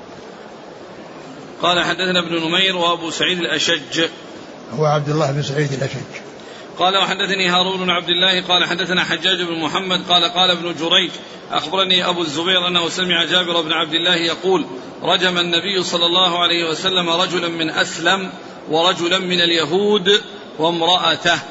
قال حدثنا ابن نمير وأبو سعيد الأشج هو عبد الله بن سعيد الأشج. قال وحدثني هارون بن عبد الله قال حدثنا حجاج بن محمد قال ابن جريج أخبرني أبو الزبير أنه سمع جابر بن عبد الله يقول رجم النبي صلى الله عليه وسلم رجلا من أسلم ورجلا من اليهود وامرأته.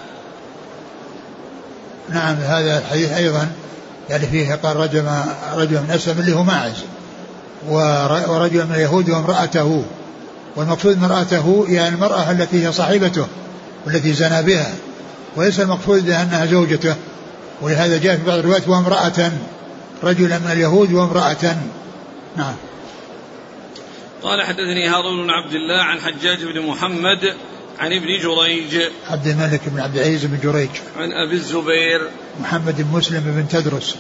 نعم. هذا الحديث أيضا يعني فيه قال رجل من أسلم اللي هو ماعز ورجل من اليهود وامرأته، والمقصود امرأته يعني المرأة التي هي صاحبته والتي زنى بها، وليس المقصود بأنها زوجته، ولهذا جاء في بعض الروايات وامرأة، رجلا من اليهود وامرأة. نعم. قال حدثني هارون بن عبد الله عن حجاج بن محمد عن ابن جريج عبد الملك بن عبد العزيز بن جريج عن أبي الزبير محمد بن مسلم بن تدرس.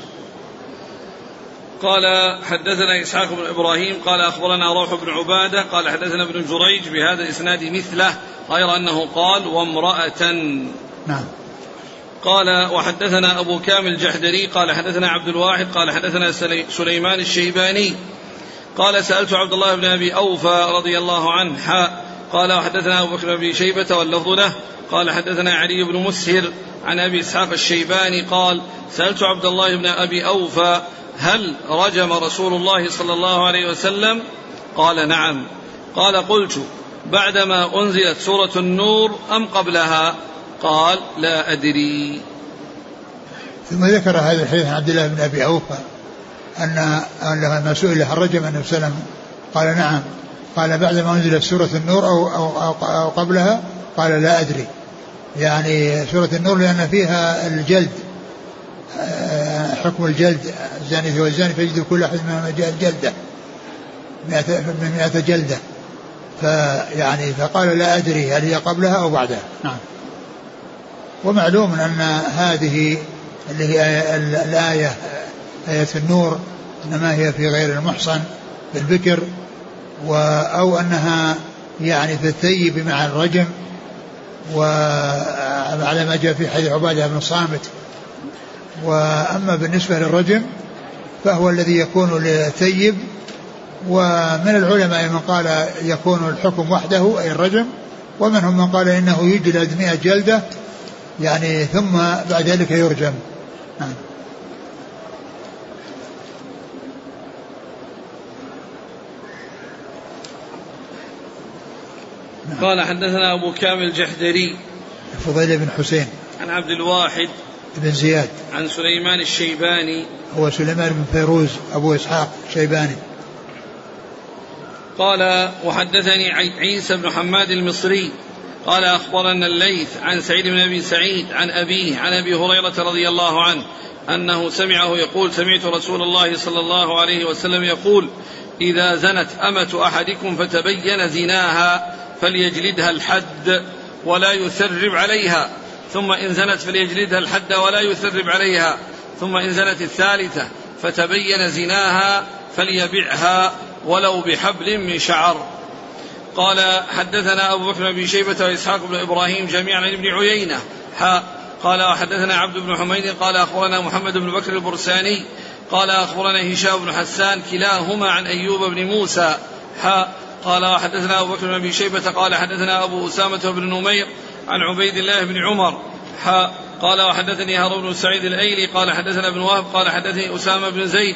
قال حدثنا إسحاق بن إبراهيم قال أخبرنا روح بن عبادة قال حدثنا ابن جريج بهذا الإسناد مثله غير أنه قال وامرأة. نعم. قال وحدثنا أبو كامل الجحدري قال حدثنا عبد الواحد قال حدثنا سليمان الشيباني قال سألت عبد الله بن أبي أوفى رضي الله عنه قال وحدثنا أبو بكر بن شيبة واللفظ له قال حدثنا علي بن مسهر عن أبي إسحاق الشيباني قال سألت عبد الله بن أبي أوفى هل رجم رسول الله صلى الله عليه وسلم؟ قال نعم. قال قلت بعدما أنزلت سورة النور أم قبلها؟ قال لا أدري. ثم ذكر هذا الحديث عن عبد الله بن أبي أوفى أن لما سئل هل رجم النبي صلى الله عليه وسلم قال نعم. قال بعدما أنزلت سورة النور أو قبلها؟ قال لا أدري. يعني سورة النور لأن فيها الجلد، حكم الجلد الزاني والزاني فيجلد كل أحد منهما جلدة 100 جلدة. فيعني فقال لا أدري هل هي قبلها أو بعدها. نعم. ومعلوم أن هذه اللي هي الآية آية النور إنما هي في غير المحصن بالبكر، أو أنها يعني في الثيب مع الرجم، وعلى ما جاء في حديث عبادة بن الصامت. وأما بالنسبة للرجم فهو الذي يكون للثيب، ومن العلماء من قال يكون الحكم وحده أي الرجم، ومنهم من قال إنه يجلد 100 جلدة يعني ثم بعد ذلك يرجم. قال حدثنا أبو كامل الجحدري فضيل بن حسين عن عبد الواحد بن زياد عن سليمان الشيباني هو سليمان بن فيروز أبو إسحاق الشيباني. قال وحدثني عيسى بن حماد المصري قال أخبرنا الليث عن سعيد بن أبي سعيد عن أبيه عن أبي هريرة رضي الله عنه أنه سمعه يقول سمعت رسول الله صلى الله عليه وسلم يقول إذا زنت أمة أحدكم فتبين زناها فليجلدها الحد ولا يثرب عليها، ثم إن زنت فليجلدها الحد ولا يثرب عليها، ثم إن زنت الثالثة فتبين زناها فليبعها ولو بحبل من شعر. قال حدثنا أبو بكر بن شيبة وإسحاق بن إبراهيم جميعا عن ابن عيينة قال وحدثنا عبد بن حميد قال أخبرنا محمد بن بكر البرساني قال أخبرنا هشام بن حسان كلاهما عن أيوب بن موسى قال وحدثنا أبو بكر بن أبي شيبة قال حدثنا أبو أسامة بن نمير عن عبيد الله بن عمر قال وحدثني هارون بن سعيد الأيلي قال حدثنا ابن وهب قال حدثني أسامة بن زيد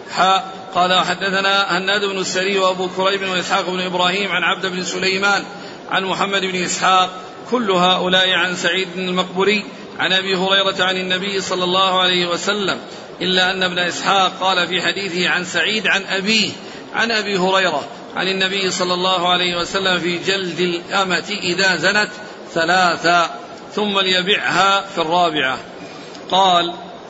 قال وحدثنا هناد بن السري وأبو كريب وإسحاق بن إبراهيم عن عبد بن سليمان عن محمد بن إسحاق كل هؤلاء عن سعيد المقبري عن أبي هريرة عن النبي صلى الله عليه وسلم، إلا أن ابن إسحاق قال في حديثه عن سعيد عن أبيه عن أبي هريرة عن النبي صلى الله عليه وسلم في جلد الأمة إذا زنت 3 ثم ليبعها في 4. قال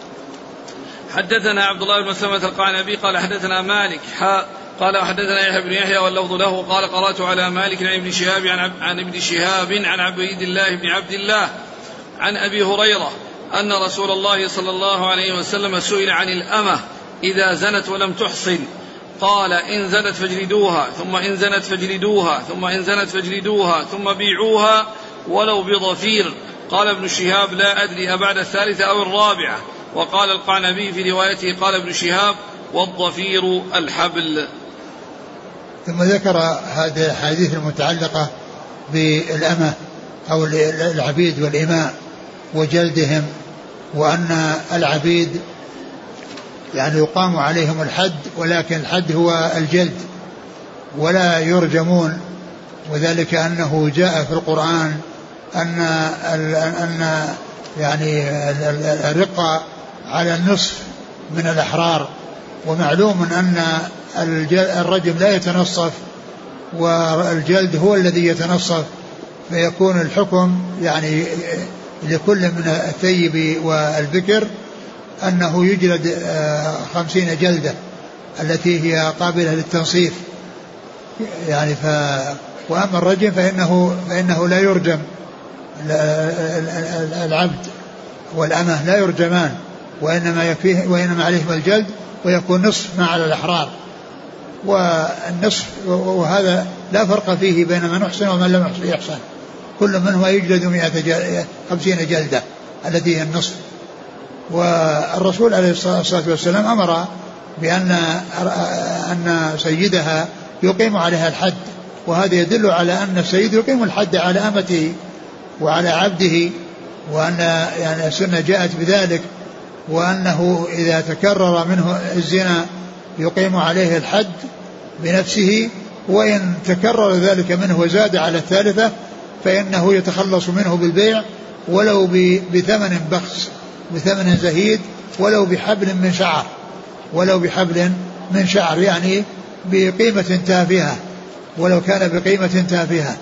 حدثنا عبد الله بن مسلمة القعنبي قال حدثنا مالك قال وحدثنا يحيى بن يحيى واللفظ له قال قرأت على مالك عن ابن شهاب عن ابن شهاب عن عبيد الله بن عبد الله عن أبي هريرة أن رسول الله صلى الله عليه وسلم سئل عن الأمة إذا زنت ولم تحصن قال إن زنت فاجلدوها ثم إن زنت فاجلدوها ثم إن زنت فاجلدوها ثم بيعوها ولو بضفير. قال ابن شهاب لا أدري أبعد 3 أو 4. وقال القعنبي في روايته قال ابن شهاب والضفير الحبل. ثم ذكر هذه الحديث المتعلقة بالأمة أو العبيد والإماء وجلدهم، وأن العبيد يعني يقام عليهم الحد، ولكن الحد هو الجلد ولا يرجمون، وذلك أنه جاء في القرآن أن يعني الرقة على النصف من الأحرار، ومعلوم أن الرجم لا يتنصف والجلد هو الذي يتنصف، فيكون الحكم يعني لكل من الثيب والبكر أنه يجلد 50 جلدة التي هي قابلة للتنصيف يعني وأما الرجم فإنه لا يرجم، العبد والأمة لا يرجمان، وإنما عليهم الجلد ويكون نصف ما على الأحرار، والنصف وهذا لا فرق فيه بين من أحسن ومن لم يحسن، كل منهما يجلد 150 جلدة التي هي النصف. والرسول عليه الصلاة والسلام أمر بأن سيدها يقيم عليها الحد، وهذا يدل على أن السيد يقيم الحد على أمته وعلى عبده، وأن يعني السنة جاءت بذلك، وأنه إذا تكرر منه الزنا يقيم عليه الحد بنفسه، وإن تكرر ذلك منه وزاد على 3 فإنه يتخلص منه بالبيع ولو بثمن بخس، بثمن زهيد، ولو بحبل من شعر يعني بقيمة تافهة، ولو كان بقيمة تافهة.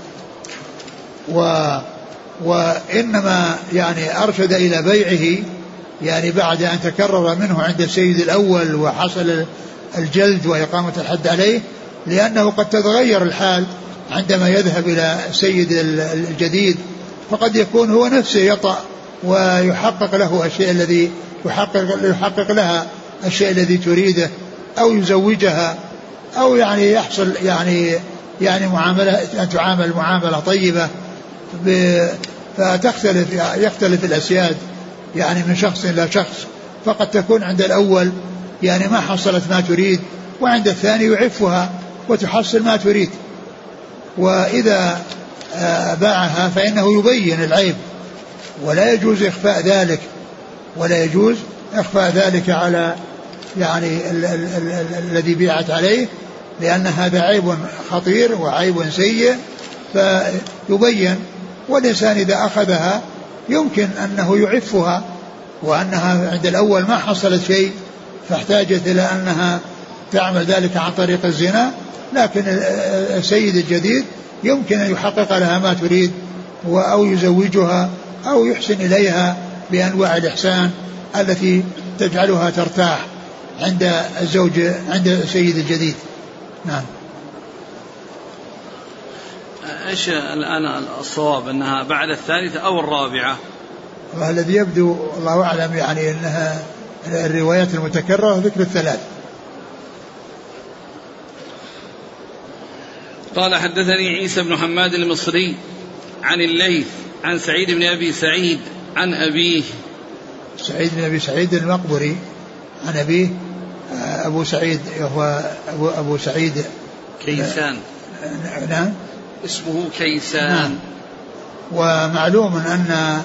وإنما يعني أرشد إلى بيعه يعني بعد أن تكرر منه عند السيد الأول وحصل الجلد وإقامة الحد عليه، لأنه قد تتغير الحال عندما يذهب إلى السيد الجديد، فقد يكون هو نفسه يطأ ويحقق له الشيء الذي يحقق لها الشيء الذي تريده، أو يزوجها، أو يعني يحصل يعني معاملة أن تعامل معاملة طيبة، يختلف الأسياد يعني من شخص إلى شخص، فقد تكون عند الأول يعني ما حصلت ما تريد، وعند الثاني يعفها وتحصل ما تريد. وإذا باعها فإنه يبين العيب، ولا يجوز إخفاء ذلك على يعني الذي بيعت عليه، لأن هذا عيب خطير وعيب سيء، فيبين. والإنسان إذا أخذها يمكن أنه يعفها، وأنها عند الأول ما حصلت شيء فاحتاجت إلى أنها تعمل ذلك عن طريق الزنا، لكن السيد الجديد يمكن أن يحقق لها ما تريد أو يزوجها أو يحسن إليها بأنواع الإحسان التي تجعلها ترتاح عند الزوج عند السيد الجديد. نعم. إيش الآن الصواب، أنها بعد الثالثة أو الرابعة؟ والذي يبدو الله أعلم يعني أنها الروايات المتكررة ذكر الثلاث. قال حدثني عيسى بن حماد المصري عن الليث عن سعيد بن أبي سعيد عن أبيه. سعيد بن أبي سعيد المقبري عن أبيه أبو سعيد هو أبو سعيد كيسان. نعم اسمه كيسان. نعم. ومعلوم أن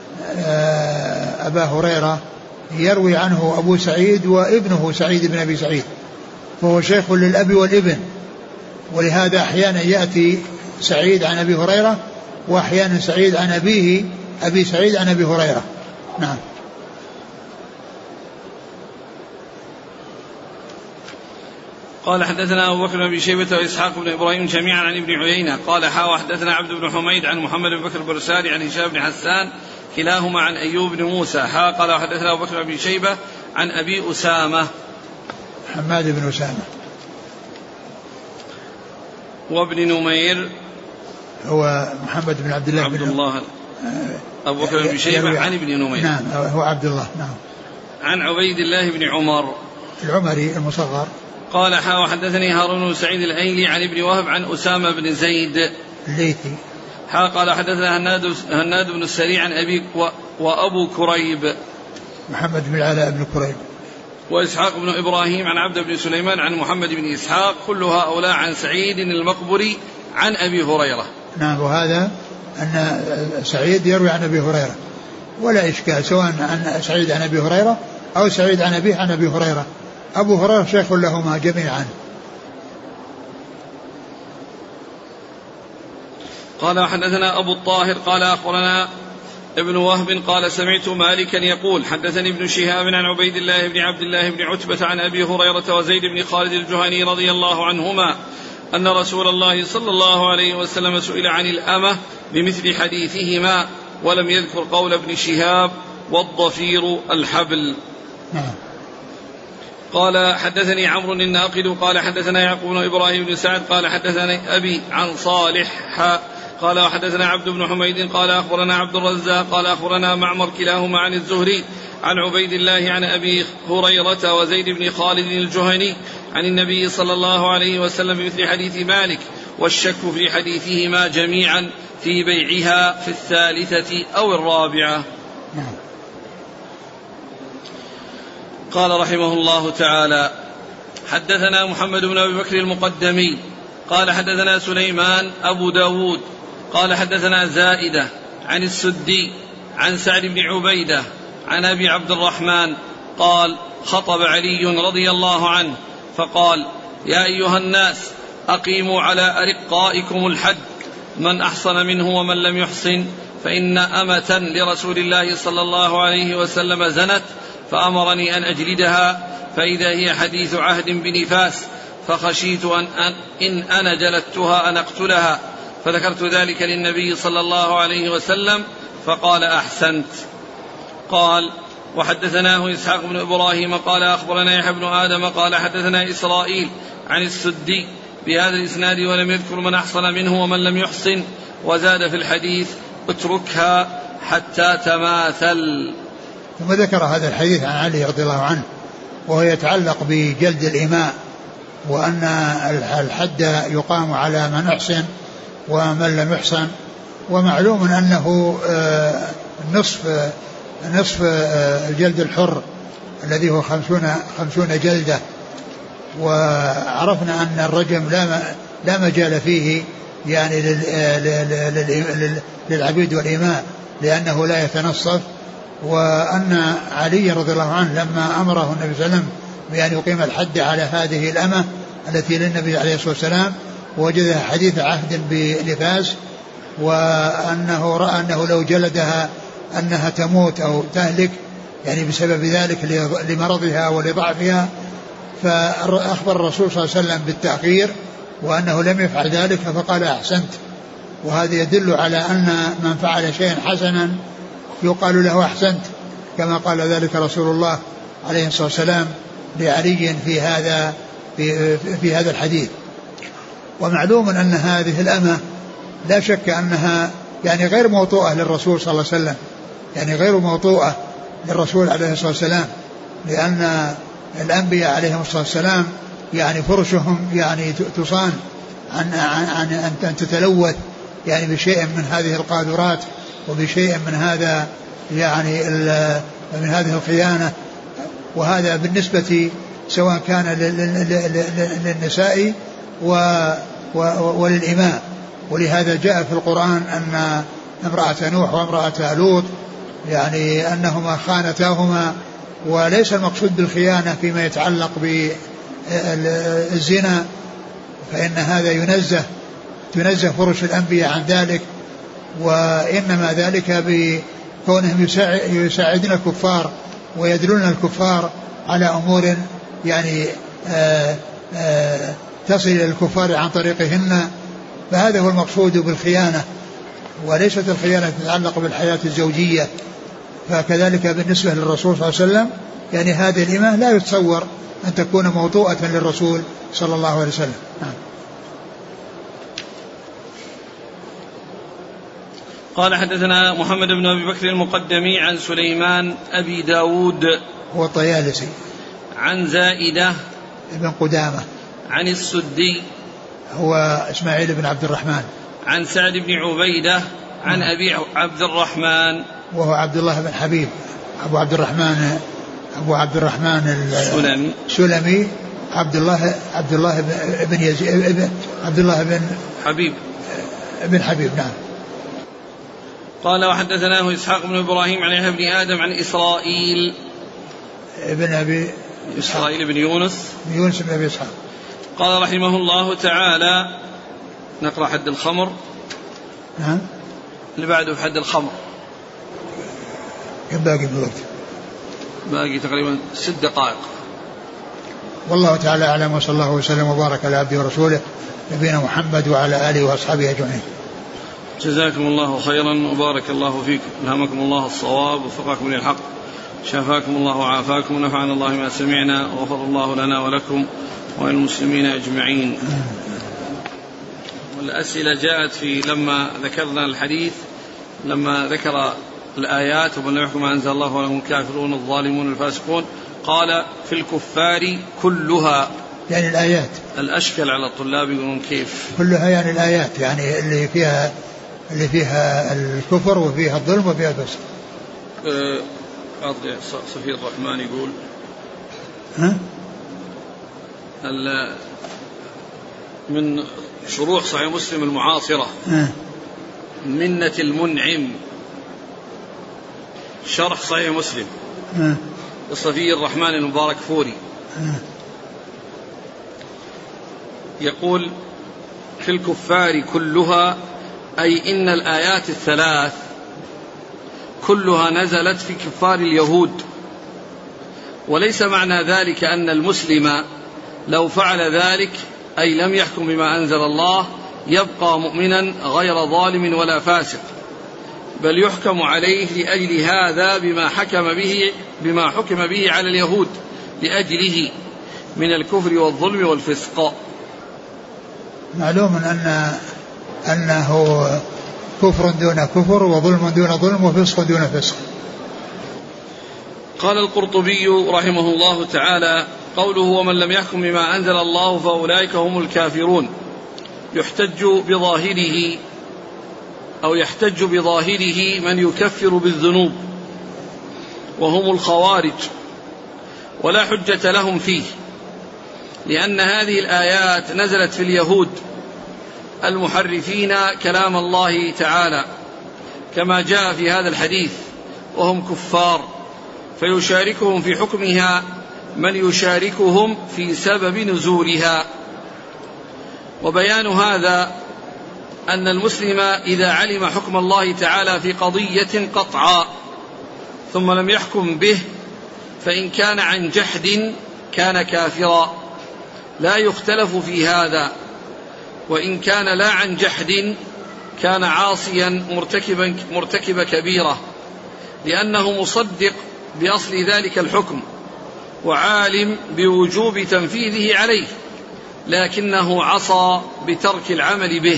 أبا هريرة يروي عنه أبو سعيد وابنه سعيد بن أبي سعيد، فهو شيخ للأب والابن، ولهذا أحيانا يأتي سعيد عن أبي هريرة وأحيانا سعيد عن أبيه أبي سعيد عن أبي هريرة. نعم. قال حدثنا أبو بكر بن شيبة وإسحاق بن إبراهيم جميعا عن ابن عيينة قال حدثنا عبد بن حميد عن محمد بن بكر البرسالي عن هشام بن حسان كلاهما عن أيوب بن موسى قال حدثنا أبو بكر بن شيبة عن أبي أسامة حماد بن أسامة وابن نمير هو محمد بن عبد الله أبو بكر بن شيبة عن ابن نمير. نعم هو عبد الله. نعم. عن عبيد الله بن عمر العمري المصغر قال حدثني هارون بن سعيد الأيلي عن ابن وهب عن أسامة بن زيد الليثي قال حدثنا هناد بن السريع عن أبي وأبو كريب محمد بن العلاء بن كريب وإسحاق بن إبراهيم عن عبد بن سليمان عن محمد بن إسحاق كل هؤلاء عن سعيد المقبري عن أبي هريرة. نعم. وهذا أن سعيد يروي عن أبي هريرة ولا إشكال، سواء عن سعيد عن أبي هريرة أو سعيد عن أبيه عن أبي هريرة، أبو هريرة شيخ لهما جميعا. قال حدثنا أبو الطاهر قال أخبرنا ابن وهب قال سمعت مالكا يقول حدثني ابن شهاب عن عبيد الله بن عبد الله بن عتبة عن أبي هريرة وزيد بن خالد الجهني رضي الله عنهما أن رسول الله صلى الله عليه وسلم سئل عن الأمة بمثل حديثهما ولم يذكر قول ابن شهاب والضفير الحبل. قال حدثني عمرو الناقد قال حدثنا يعقوب بن إبراهيم بن سعد قال حدثني أبي عن صالح قال وحدثنا عبد بن حميد قال أخبرنا عبد الرزاق قال أخبرنا معمر كلاهما عن الزهري عن عبيد الله عن أبي هريرة وزيد بن خالد الجهني عن النبي صلى الله عليه وسلم بمثل حديث مالك والشك في حديثهما جميعا في بيعها في الثالثة أو الرابعة. قال رحمه الله تعالى حدثنا محمد بن أبي بكر المقدمي قال حدثنا سليمان أبو داود قال حدثنا زائدة عن السدي عن سعد بن عبيدة عن أبي عبد الرحمن قال خطب علي رضي الله عنه فقال يا أيها الناس أقيموا على أرقائكم الحد من أحصن منه ومن لم يحصن فإن أمة لرسول الله صلى الله عليه وسلم زنت فأمرني أن أجلدها فإذا هي حديث عهد بنفاس فخشيت إن أنا جلدتها أن أقتلها فذكرت ذلك للنبي صلى الله عليه وسلم فقال أحسنت. قال وحدثناه إسحاق بن إبراهيم قال أخبرنا يحيى بن آدم قال حدثنا إسرائيل عن السدي بهذا الإسناد ولم يذكر من أحصن منه ومن لم يحصن وزاد في الحديث اتركها حتى تماثل. ثم ذكر هذا الحديث عن علي رضي الله عنه وهو يتعلق بجلد الإماء وأن الحد يقام على من أحسن ومن لم يحسن، ومعلوم أنه نصف الجلد الحر الذي هو 50 جلدة، وعرفنا أن الرجم لا مجال فيه يعني للعبيد والإماء لأنه لا يتنصف، وأن علي رضي الله عنه لما أمره النبي صلى الله عليه وسلم بأن يقيم الحد على هذه الأمة التي للنبي عليه الصلاة والسلام ووجدها حديث عهد بنفاس، وأنه رأى أنه لو جلدها أنها تموت أو تهلك يعني بسبب ذلك لمرضها ولضعفها، فأخبر الرسول صلى الله عليه وسلم بالتأخير وأنه لم يفعل ذلك، فقال أحسنت. وهذا يدل على أن من فعل شيئا حسنا يقال له أحسنت، كما قال ذلك رسول الله عليه الصلاة والسلام لعلي في هذا الحديث. ومعلوم أن هذه الأمة لا شك أنها يعني غير موطوءة للرسول صلى الله عليه وسلم، يعني غير موطوءة للرسول عليه الصلاة والسلام، لأن الأنبياء عليهم الصلاة والسلام يعني فرشهم يعني تصان عن أن تتلوث يعني بشيء من هذه القاذورات وبشيء من هذا يعني من هذه الخيانة. وهذا بالنسبة سواء كان للنساء وللإماء. ولهذا جاء في القرآن أن امرأة نوح وامرأة لوط يعني أنهما خانتاهما، وليس المقصود بالخيانة فيما يتعلق بالزنا، فإن هذا تنزه فرش الأنبياء عن ذلك، وإنما ذلك بكونهم يساعدون الكفار ويدلون الكفار على أمور يعني تصل إلى الكفار عن طريقهن، فهذا هو المقصود بالخيانة، وليست الخيانة تتعلق بالحياة الزوجية. فكذلك بالنسبة للرسول صلى الله عليه وسلم يعني هذه الإمة لا يتصور أن تكون موطوءة للرسول صلى الله عليه وسلم. قال حدثنا محمد بن أبي بكر المقدمي عن سليمان أبي داود هو الطيالسي، عن زائدة ابن قدامة، عن السدي هو إسماعيل بن عبد الرحمن، عن سعد بن عبيدة عن أبي عبد الرحمن وهو عبد الله بن حبيب أبو عبد الرحمن السلمي عبد الله بن يزيد عبد الله بن حبيب نعم. قال وحدثناه إسحاق بن إبراهيم عن يحيى بن آدم عن إسرائيل بن يونس بن أبي إسحاق. قال رحمه الله تعالى نقرأ حد الخمر. نعم. اللي بعده في حد الخمر كم باقي من الوقت؟ باقي تقريبا 6 دقائق. والله تعالى أعلم، وصلى الله وسلم وبارك على عبده ورسوله نبينا محمد وعلى آله وأصحابه أجمعين. جزاكم الله خيرا وبارك الله فيكم، ألهمكم الله الصواب ووفقكم للحق، شافاكم الله وعافاكم، ونفعنا الله ما سمعنا، وغفر الله لنا ولكم وللمسلمين أجمعين. والأسئلة جاءت في لما ذكرنا الحديث، لما ذكر الآيات ومن يحكم ما أنزل الله ولهم الكافرون الظالمون الفاسقون، قال في الكفار كلها، يعني الآيات. الأشكل على الطلاب يقولون كيف كلها، يعني الآيات يعني اللي فيها الكفر وفيها الظلم وفيها الفسق. صفي الرحمن يقول من شروح صحيح مسلم المعاصرة منة المنعم شرح صحيح مسلم صفي الرحمن المبارك فوري يقول في الكفار كلها، أي إن الآيات الثلاث كلها نزلت في كفار اليهود، وليس معنى ذلك أن المسلم لو فعل ذلك أي لم يحكم بما أنزل الله يبقى مؤمنا غير ظالم ولا فاسق، بل يحكم عليه لأجل هذا بما حكم به على اليهود لأجله من الكفر والظلم والفسق. معلوم أنه كفر دون كفر وظلم دون ظلم وفسق دون فسق. قال القرطبي رحمه الله تعالى قوله ومن لم يحكم بما أنزل الله فأولئك هم الكافرون، يحتج بظاهره من يكفر بالذنوب وهم الخوارج، ولا حجة لهم فيه، لأن هذه الآيات نزلت في اليهود المحرفين كلام الله تعالى كما جاء في هذا الحديث، وهم كفار، فيشاركهم في حكمها من يشاركهم في سبب نزولها. وبيان هذا أن المسلم إذا علم حكم الله تعالى في قضية قطعا ثم لم يحكم به فإن كان عن جحد كان كافرا لا يختلف في هذا، وإن كان لا عن جحد كان عاصيا مرتكب كبيرة، لأنه مصدق بأصل ذلك الحكم وعالم بوجوب تنفيذه عليه، لكنه عصى بترك العمل به.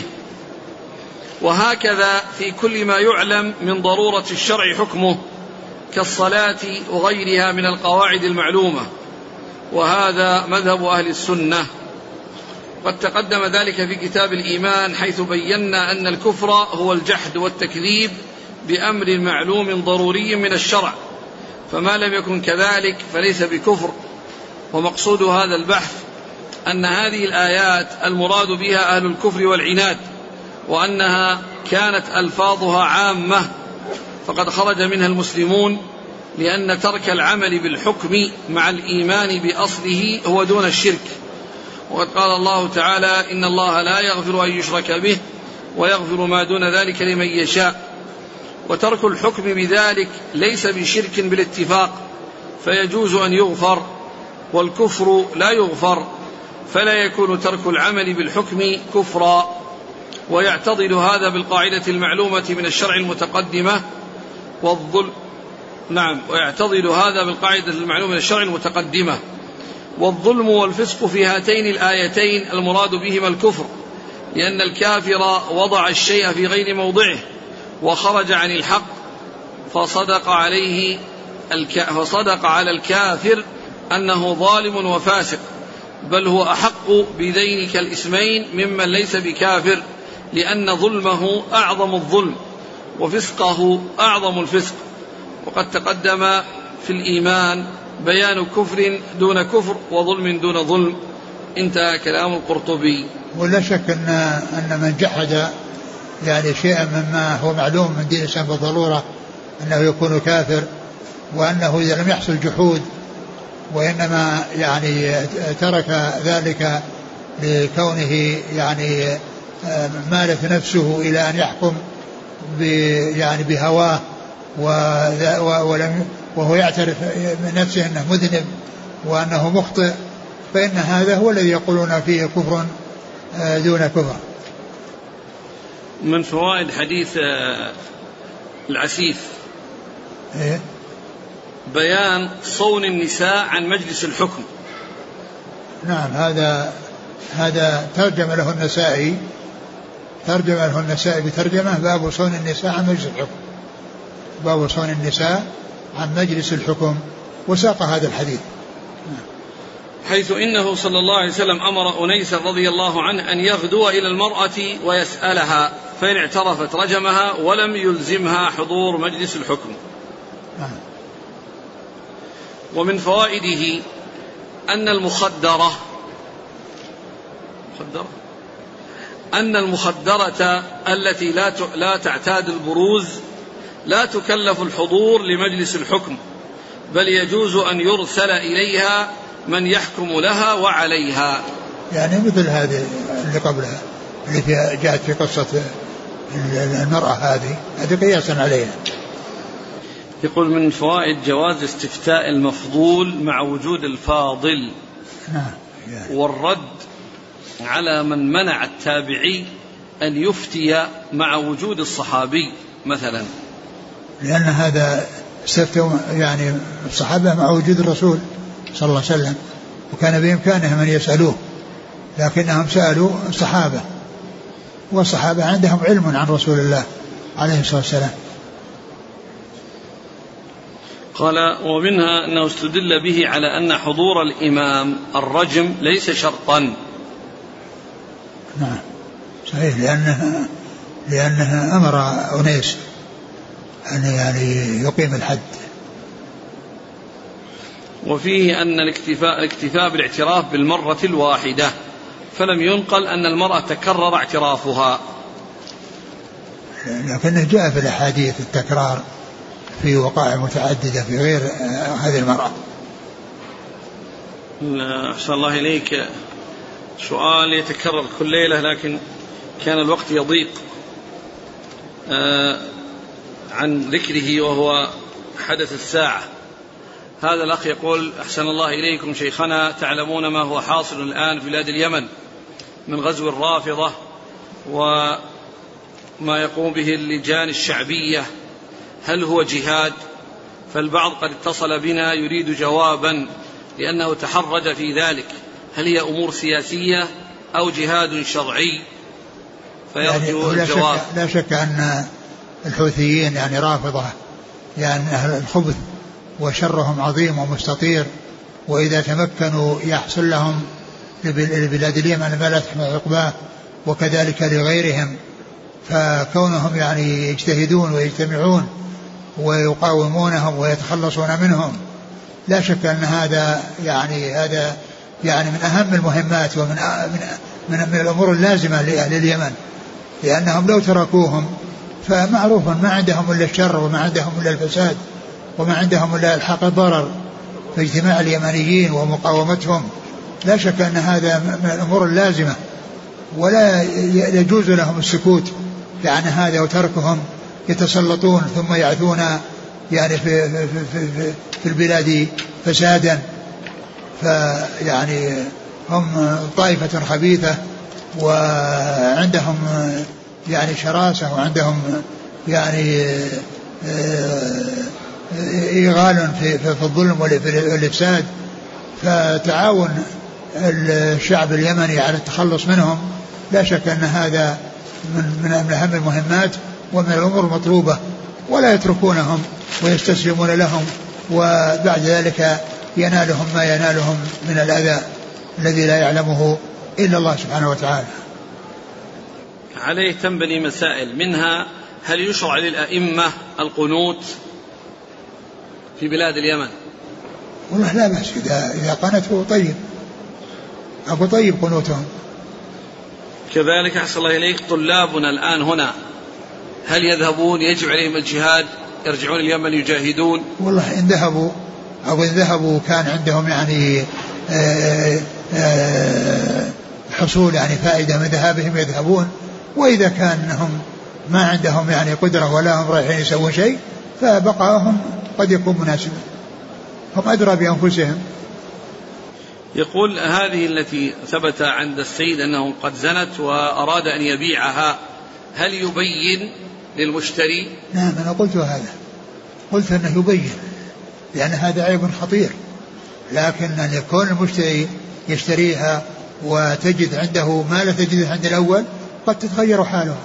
وهكذا في كل ما يعلم من ضرورة الشرع حكمه كالصلاة وغيرها من القواعد المعلومة، وهذا مذهب أهل السنة. قد تقدم ذلك في كتاب الإيمان حيث بينا أن الكفر هو الجحد والتكذيب بأمر معلوم ضروري من الشرع، فما لم يكن كذلك فليس بكفر. ومقصود هذا البحث أن هذه الآيات المراد بها أهل الكفر والعناد، وأنها كانت ألفاظها عامة فقد خرج منها المسلمون، لأن ترك العمل بالحكم مع الإيمان بأصله هو دون الشرك. وقد قال الله تعالى: إن الله لا يغفر أن يشرك به ويغفر ما دون ذلك لمن يشاء. وترك الحكم بذلك ليس بشرك بالاتفاق فيجوز أن يغفر، والكفر لا يغفر، فلا يكون ترك العمل بالحكم كفرا. ويعتضد هذا بالقاعدة المعلومة من الشرع المتقدمة والظلم والفسق في هاتين الآيتين المراد بهما الكفر، لأن الكافر وضع الشيء في غير موضعه وخرج عن الحق فصدق على الكافر أنه ظالم وفاسق، بل هو أحق بذينك الاسمين ممن ليس بكافر، لأن ظلمه أعظم الظلم وفسقه أعظم الفسق. وقد تقدم في الإيمان بيان كفر دون كفر وظلم دون ظلم. انتهى كلام القرطبي. ولا شك أن من جحد يعني شيئا مما هو معلوم من دين الإسلام بالضرورة أنه يكون كافر، وأنه إذا لم يحصل جحود وإنما يعني ترك ذلك لكونه يعني مالت نفسه إلى أن يحكم يعني بهواه وهو يعترف من نفسه أنه مذنب وأنه مخطئ، فإن هذا هو الذي يقولون فيه كفر دون كفر. من فوائد حديث العسيف بيان صون النساء عن مجلس الحكم. نعم، هذا ترجم له النسائي بترجمة باب صون النساء عن مجلس الحكم، باب صون النساء عن مجلس الحكم، وساق هذا الحديث حيث إنه صلى الله عليه وسلم أمر أنيسا رضي الله عنه أن يغدو إلى المرأة ويسألها، فإن اعترفت رجمها ولم يلزمها حضور مجلس الحكم. ومن فوائده أن المخدرة التي لا تعتاد البروز لا تكلف الحضور لمجلس الحكم، بل يجوز أن يرسل إليها من يحكم لها وعليها. يعني مثل هذه اللي قبلها اللي جاءت في قصة المرأة هذه قياسا عليها. يقول من فوائد جواز استفتاء المفضول مع وجود الفاضل والرد على من منع التابعي أن يفتي مع وجود الصحابي مثلا، لأن هذا استفتوا يعني الصحابة مع وجود الرسول صلى الله عليه وسلم، وكان بإمكانهم أن يسألوه، لكنهم سألوا الصحابة، والصحابة عندهم علم عن رسول الله عليه الصلاة والسلام. قال ومنها أنه استدل به على أن حضور الإمام الرجم ليس شرطا. نعم صحيح، لأنها أمر أنيس أن يعني يقيم الحد. وفيه أن الاكتفاء بالاعتراف بالمرة الواحدة، فلم ينقل أن المرأة تكرر اعترافها، لكنه جاء في الأحاديث التكرار في وقائع متعددة في غير هذه المرأة. أحسن الله إليك. سؤال يتكرر كل ليلة لكن كان الوقت يضيق عن ذكره، وهو حدث الساعة. هذا الأخ يقول: أحسن الله إليكم شيخنا، تعلمون ما هو حاصل الآن في بلاد اليمن من غزو الرافضة وما يقوم به اللجان الشعبية، هل هو جهاد؟ فالبعض قد اتصل بنا يريد جوابا لأنه تحرج في ذلك، هل هي أمور سياسية أو جهاد شرعي؟ فيرجو الجواب. لا شك أن الحوثيين يعني رافضة، يعني أهل الخبث وشرهم عظيم ومستطير، وإذا تمكنوا يحصل لهم لبلاد اليمن ما لا تحمل عقباه، وكذلك لغيرهم. فكونهم يعني يجتهدون ويجتمعون ويقاومونهم ويتخلصون منهم، لا شك أن هذا يعني من أهم المهمات ومن من الأمور اللازمة لأهل اليمن، لأنهم لو تركوهم فمعروف ما عندهم إلا الشر وما عندهم إلا الفساد وما عندهم إلا الحق الضرر. فاجتماع اليمنيين ومقاومتهم لا شك أن هذا من الأمور اللازمة، ولا يجوز لهم السكوت عن هذا وتركهم يتسلطون ثم يعثون يعني في البلاد فسادا. فيعني هم طائفة خبيثة وعندهم يعني شراسة وعندهم يعني إيغال في الظلم والإفساد. فتعاون الشعب اليمني على التخلص منهم لا شك أن هذا من أهم المهمات ومن الأمور المطلوبة، ولا يتركونهم ويستسلمون لهم، وبعد ذلك ينالهم ما ينالهم من الأذى الذي لا يعلمه إلا الله سبحانه وتعالى. عليه تنبني مسائل، منها: هل يشرع للأئمة القنوت في بلاد اليمن؟ والله لا بأس إذا قنته طيب، أبو طيب قنوتهم. كذلك أحسن الله إليك، طلابنا الآن هنا هل يذهبون يجب عليهم الجهاد، يرجعون اليمن يجاهدون؟ والله إن ذهبوا كان عندهم يعني حصول يعني فائدة من ذهابهم يذهبون، وإذا كانهم ما عندهم يعني قدرة ولا هم رايحين يسوون شيء فبقاهم قد يكون مناسبا، هم أدرى بأنفسهم. يقول: هذه التي ثبت عند السيد أنه قد زنت وأراد أن يبيعها، هل يبين للمشتري؟ نعم، أنا قلت هذا، قلت أنه يبين، لأن هذا عيب خطير، لكن أن يكون المشتري يشتريها وتجد عنده ما لا تجده عند الأول قد تتغير حالها.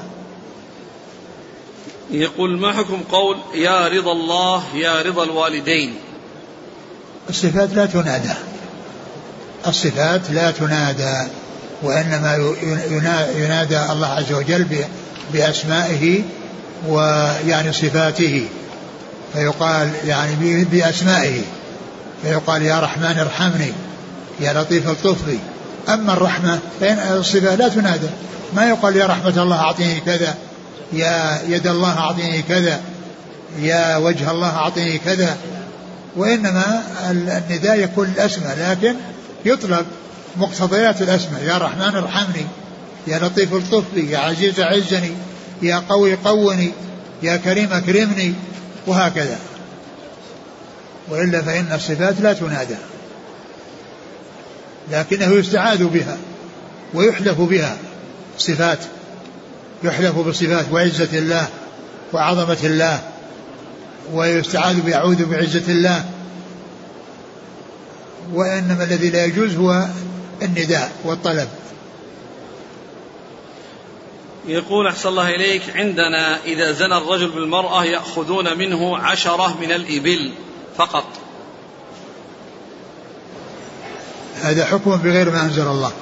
يقول: ما حكم قول يا رضا الله يا رضا الوالدين؟ الصفات لا تنادى، وإنما ينادى الله عز وجل بأسمائه ويعني صفاته، فيقال يعني بأسمائه، فيقال يا رحمن ارحمني، يا لطيف الطف بي. أما الرحمة فإن الصفة لا تنادى، ما يقال يا رحمة الله أعطيني كذا، يا يد الله أعطيني كذا، يا وجه الله أعطيني كذا، وإنما النداء يكون الأسماء، لكن يطلب مقتضيات الأسماء، يا رحمن ارحمني، يا لطيف الطف بي، يا عزيز عزني، يا قوي قوني، يا كريم أكرمني، وهكذا. وإلا فإن الصفات لا تنادى، لكنه يستعاذ بها ويحلف بها. صفات يحلف بالصفات وعزة الله وعظمة الله، ويستعاذ بيعوذ بعزة الله. وإنما الذي لا يجوز هو النداء والطلب. يقول: أحسن الله إليك، عندنا إذا زنى الرجل بالمرأة يأخذون منه 10 من الإبل فقط. هذا حكم بغير ما أنزل الله.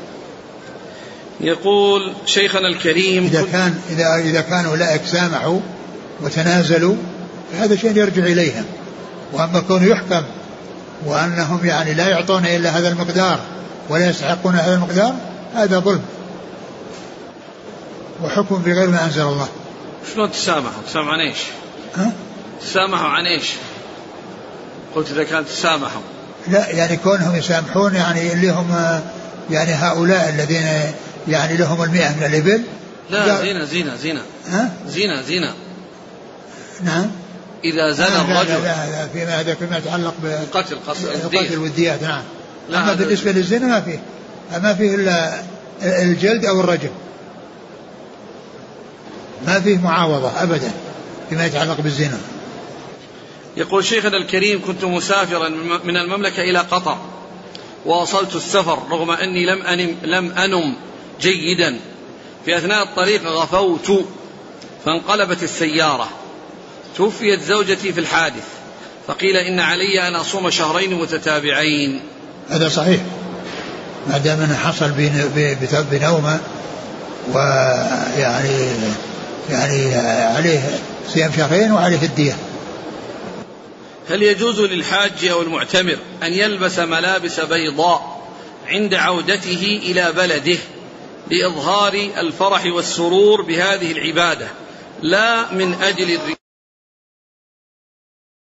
يقول: شيخنا الكريم، إذا كانوا أولئك سامحوا وتنازلوا فهذا شيء يرجع إليهم، وأما كونوا يحكم وأنهم يعني لا يعطون إلا هذا المقدار ولا يستحقون هذا المقدار، هذا ظلم وحكم بغير ما أنزل الله. شلون تسامحوا عن إيش؟ تسامحوا عن إيش؟ قلت إذا كانت تسامحوا، لا يعني كونهم يسامحون يعني اللي هم يعني هؤلاء الذين يعني لهم 100 من الإبل. لا زنا زنا. نعم. إذا زنى الرجل. لا فيما يتعلق بالقتل والديات. نعم. أما بالنسبة للزنا ما فيه إلا الجلد أو الرجم، ما فيه معاوضة أبدا فيما يتعلق بالزنا. يقول شيخنا الكريم: كنت مسافرا من المملكة إلى قطر، وواصلت السفر رغم أني لم أنم جيدا. في أثناء الطريق غفوت فانقلبت السيارة، توفيت زوجتي في الحادث، فقيل إن علي أن أصوم 2 شهرين متتابعين. هذا صحيح، ما دام أنه حصل بنومه، ويعني عليه صيام 2 شهرين وعليه الدية. هل يجوز للحاج أو المعتمر أن يلبس ملابس بيضاء عند عودته إلى بلده لإظهار الفرح والسرور بهذه العبادة لا من أجل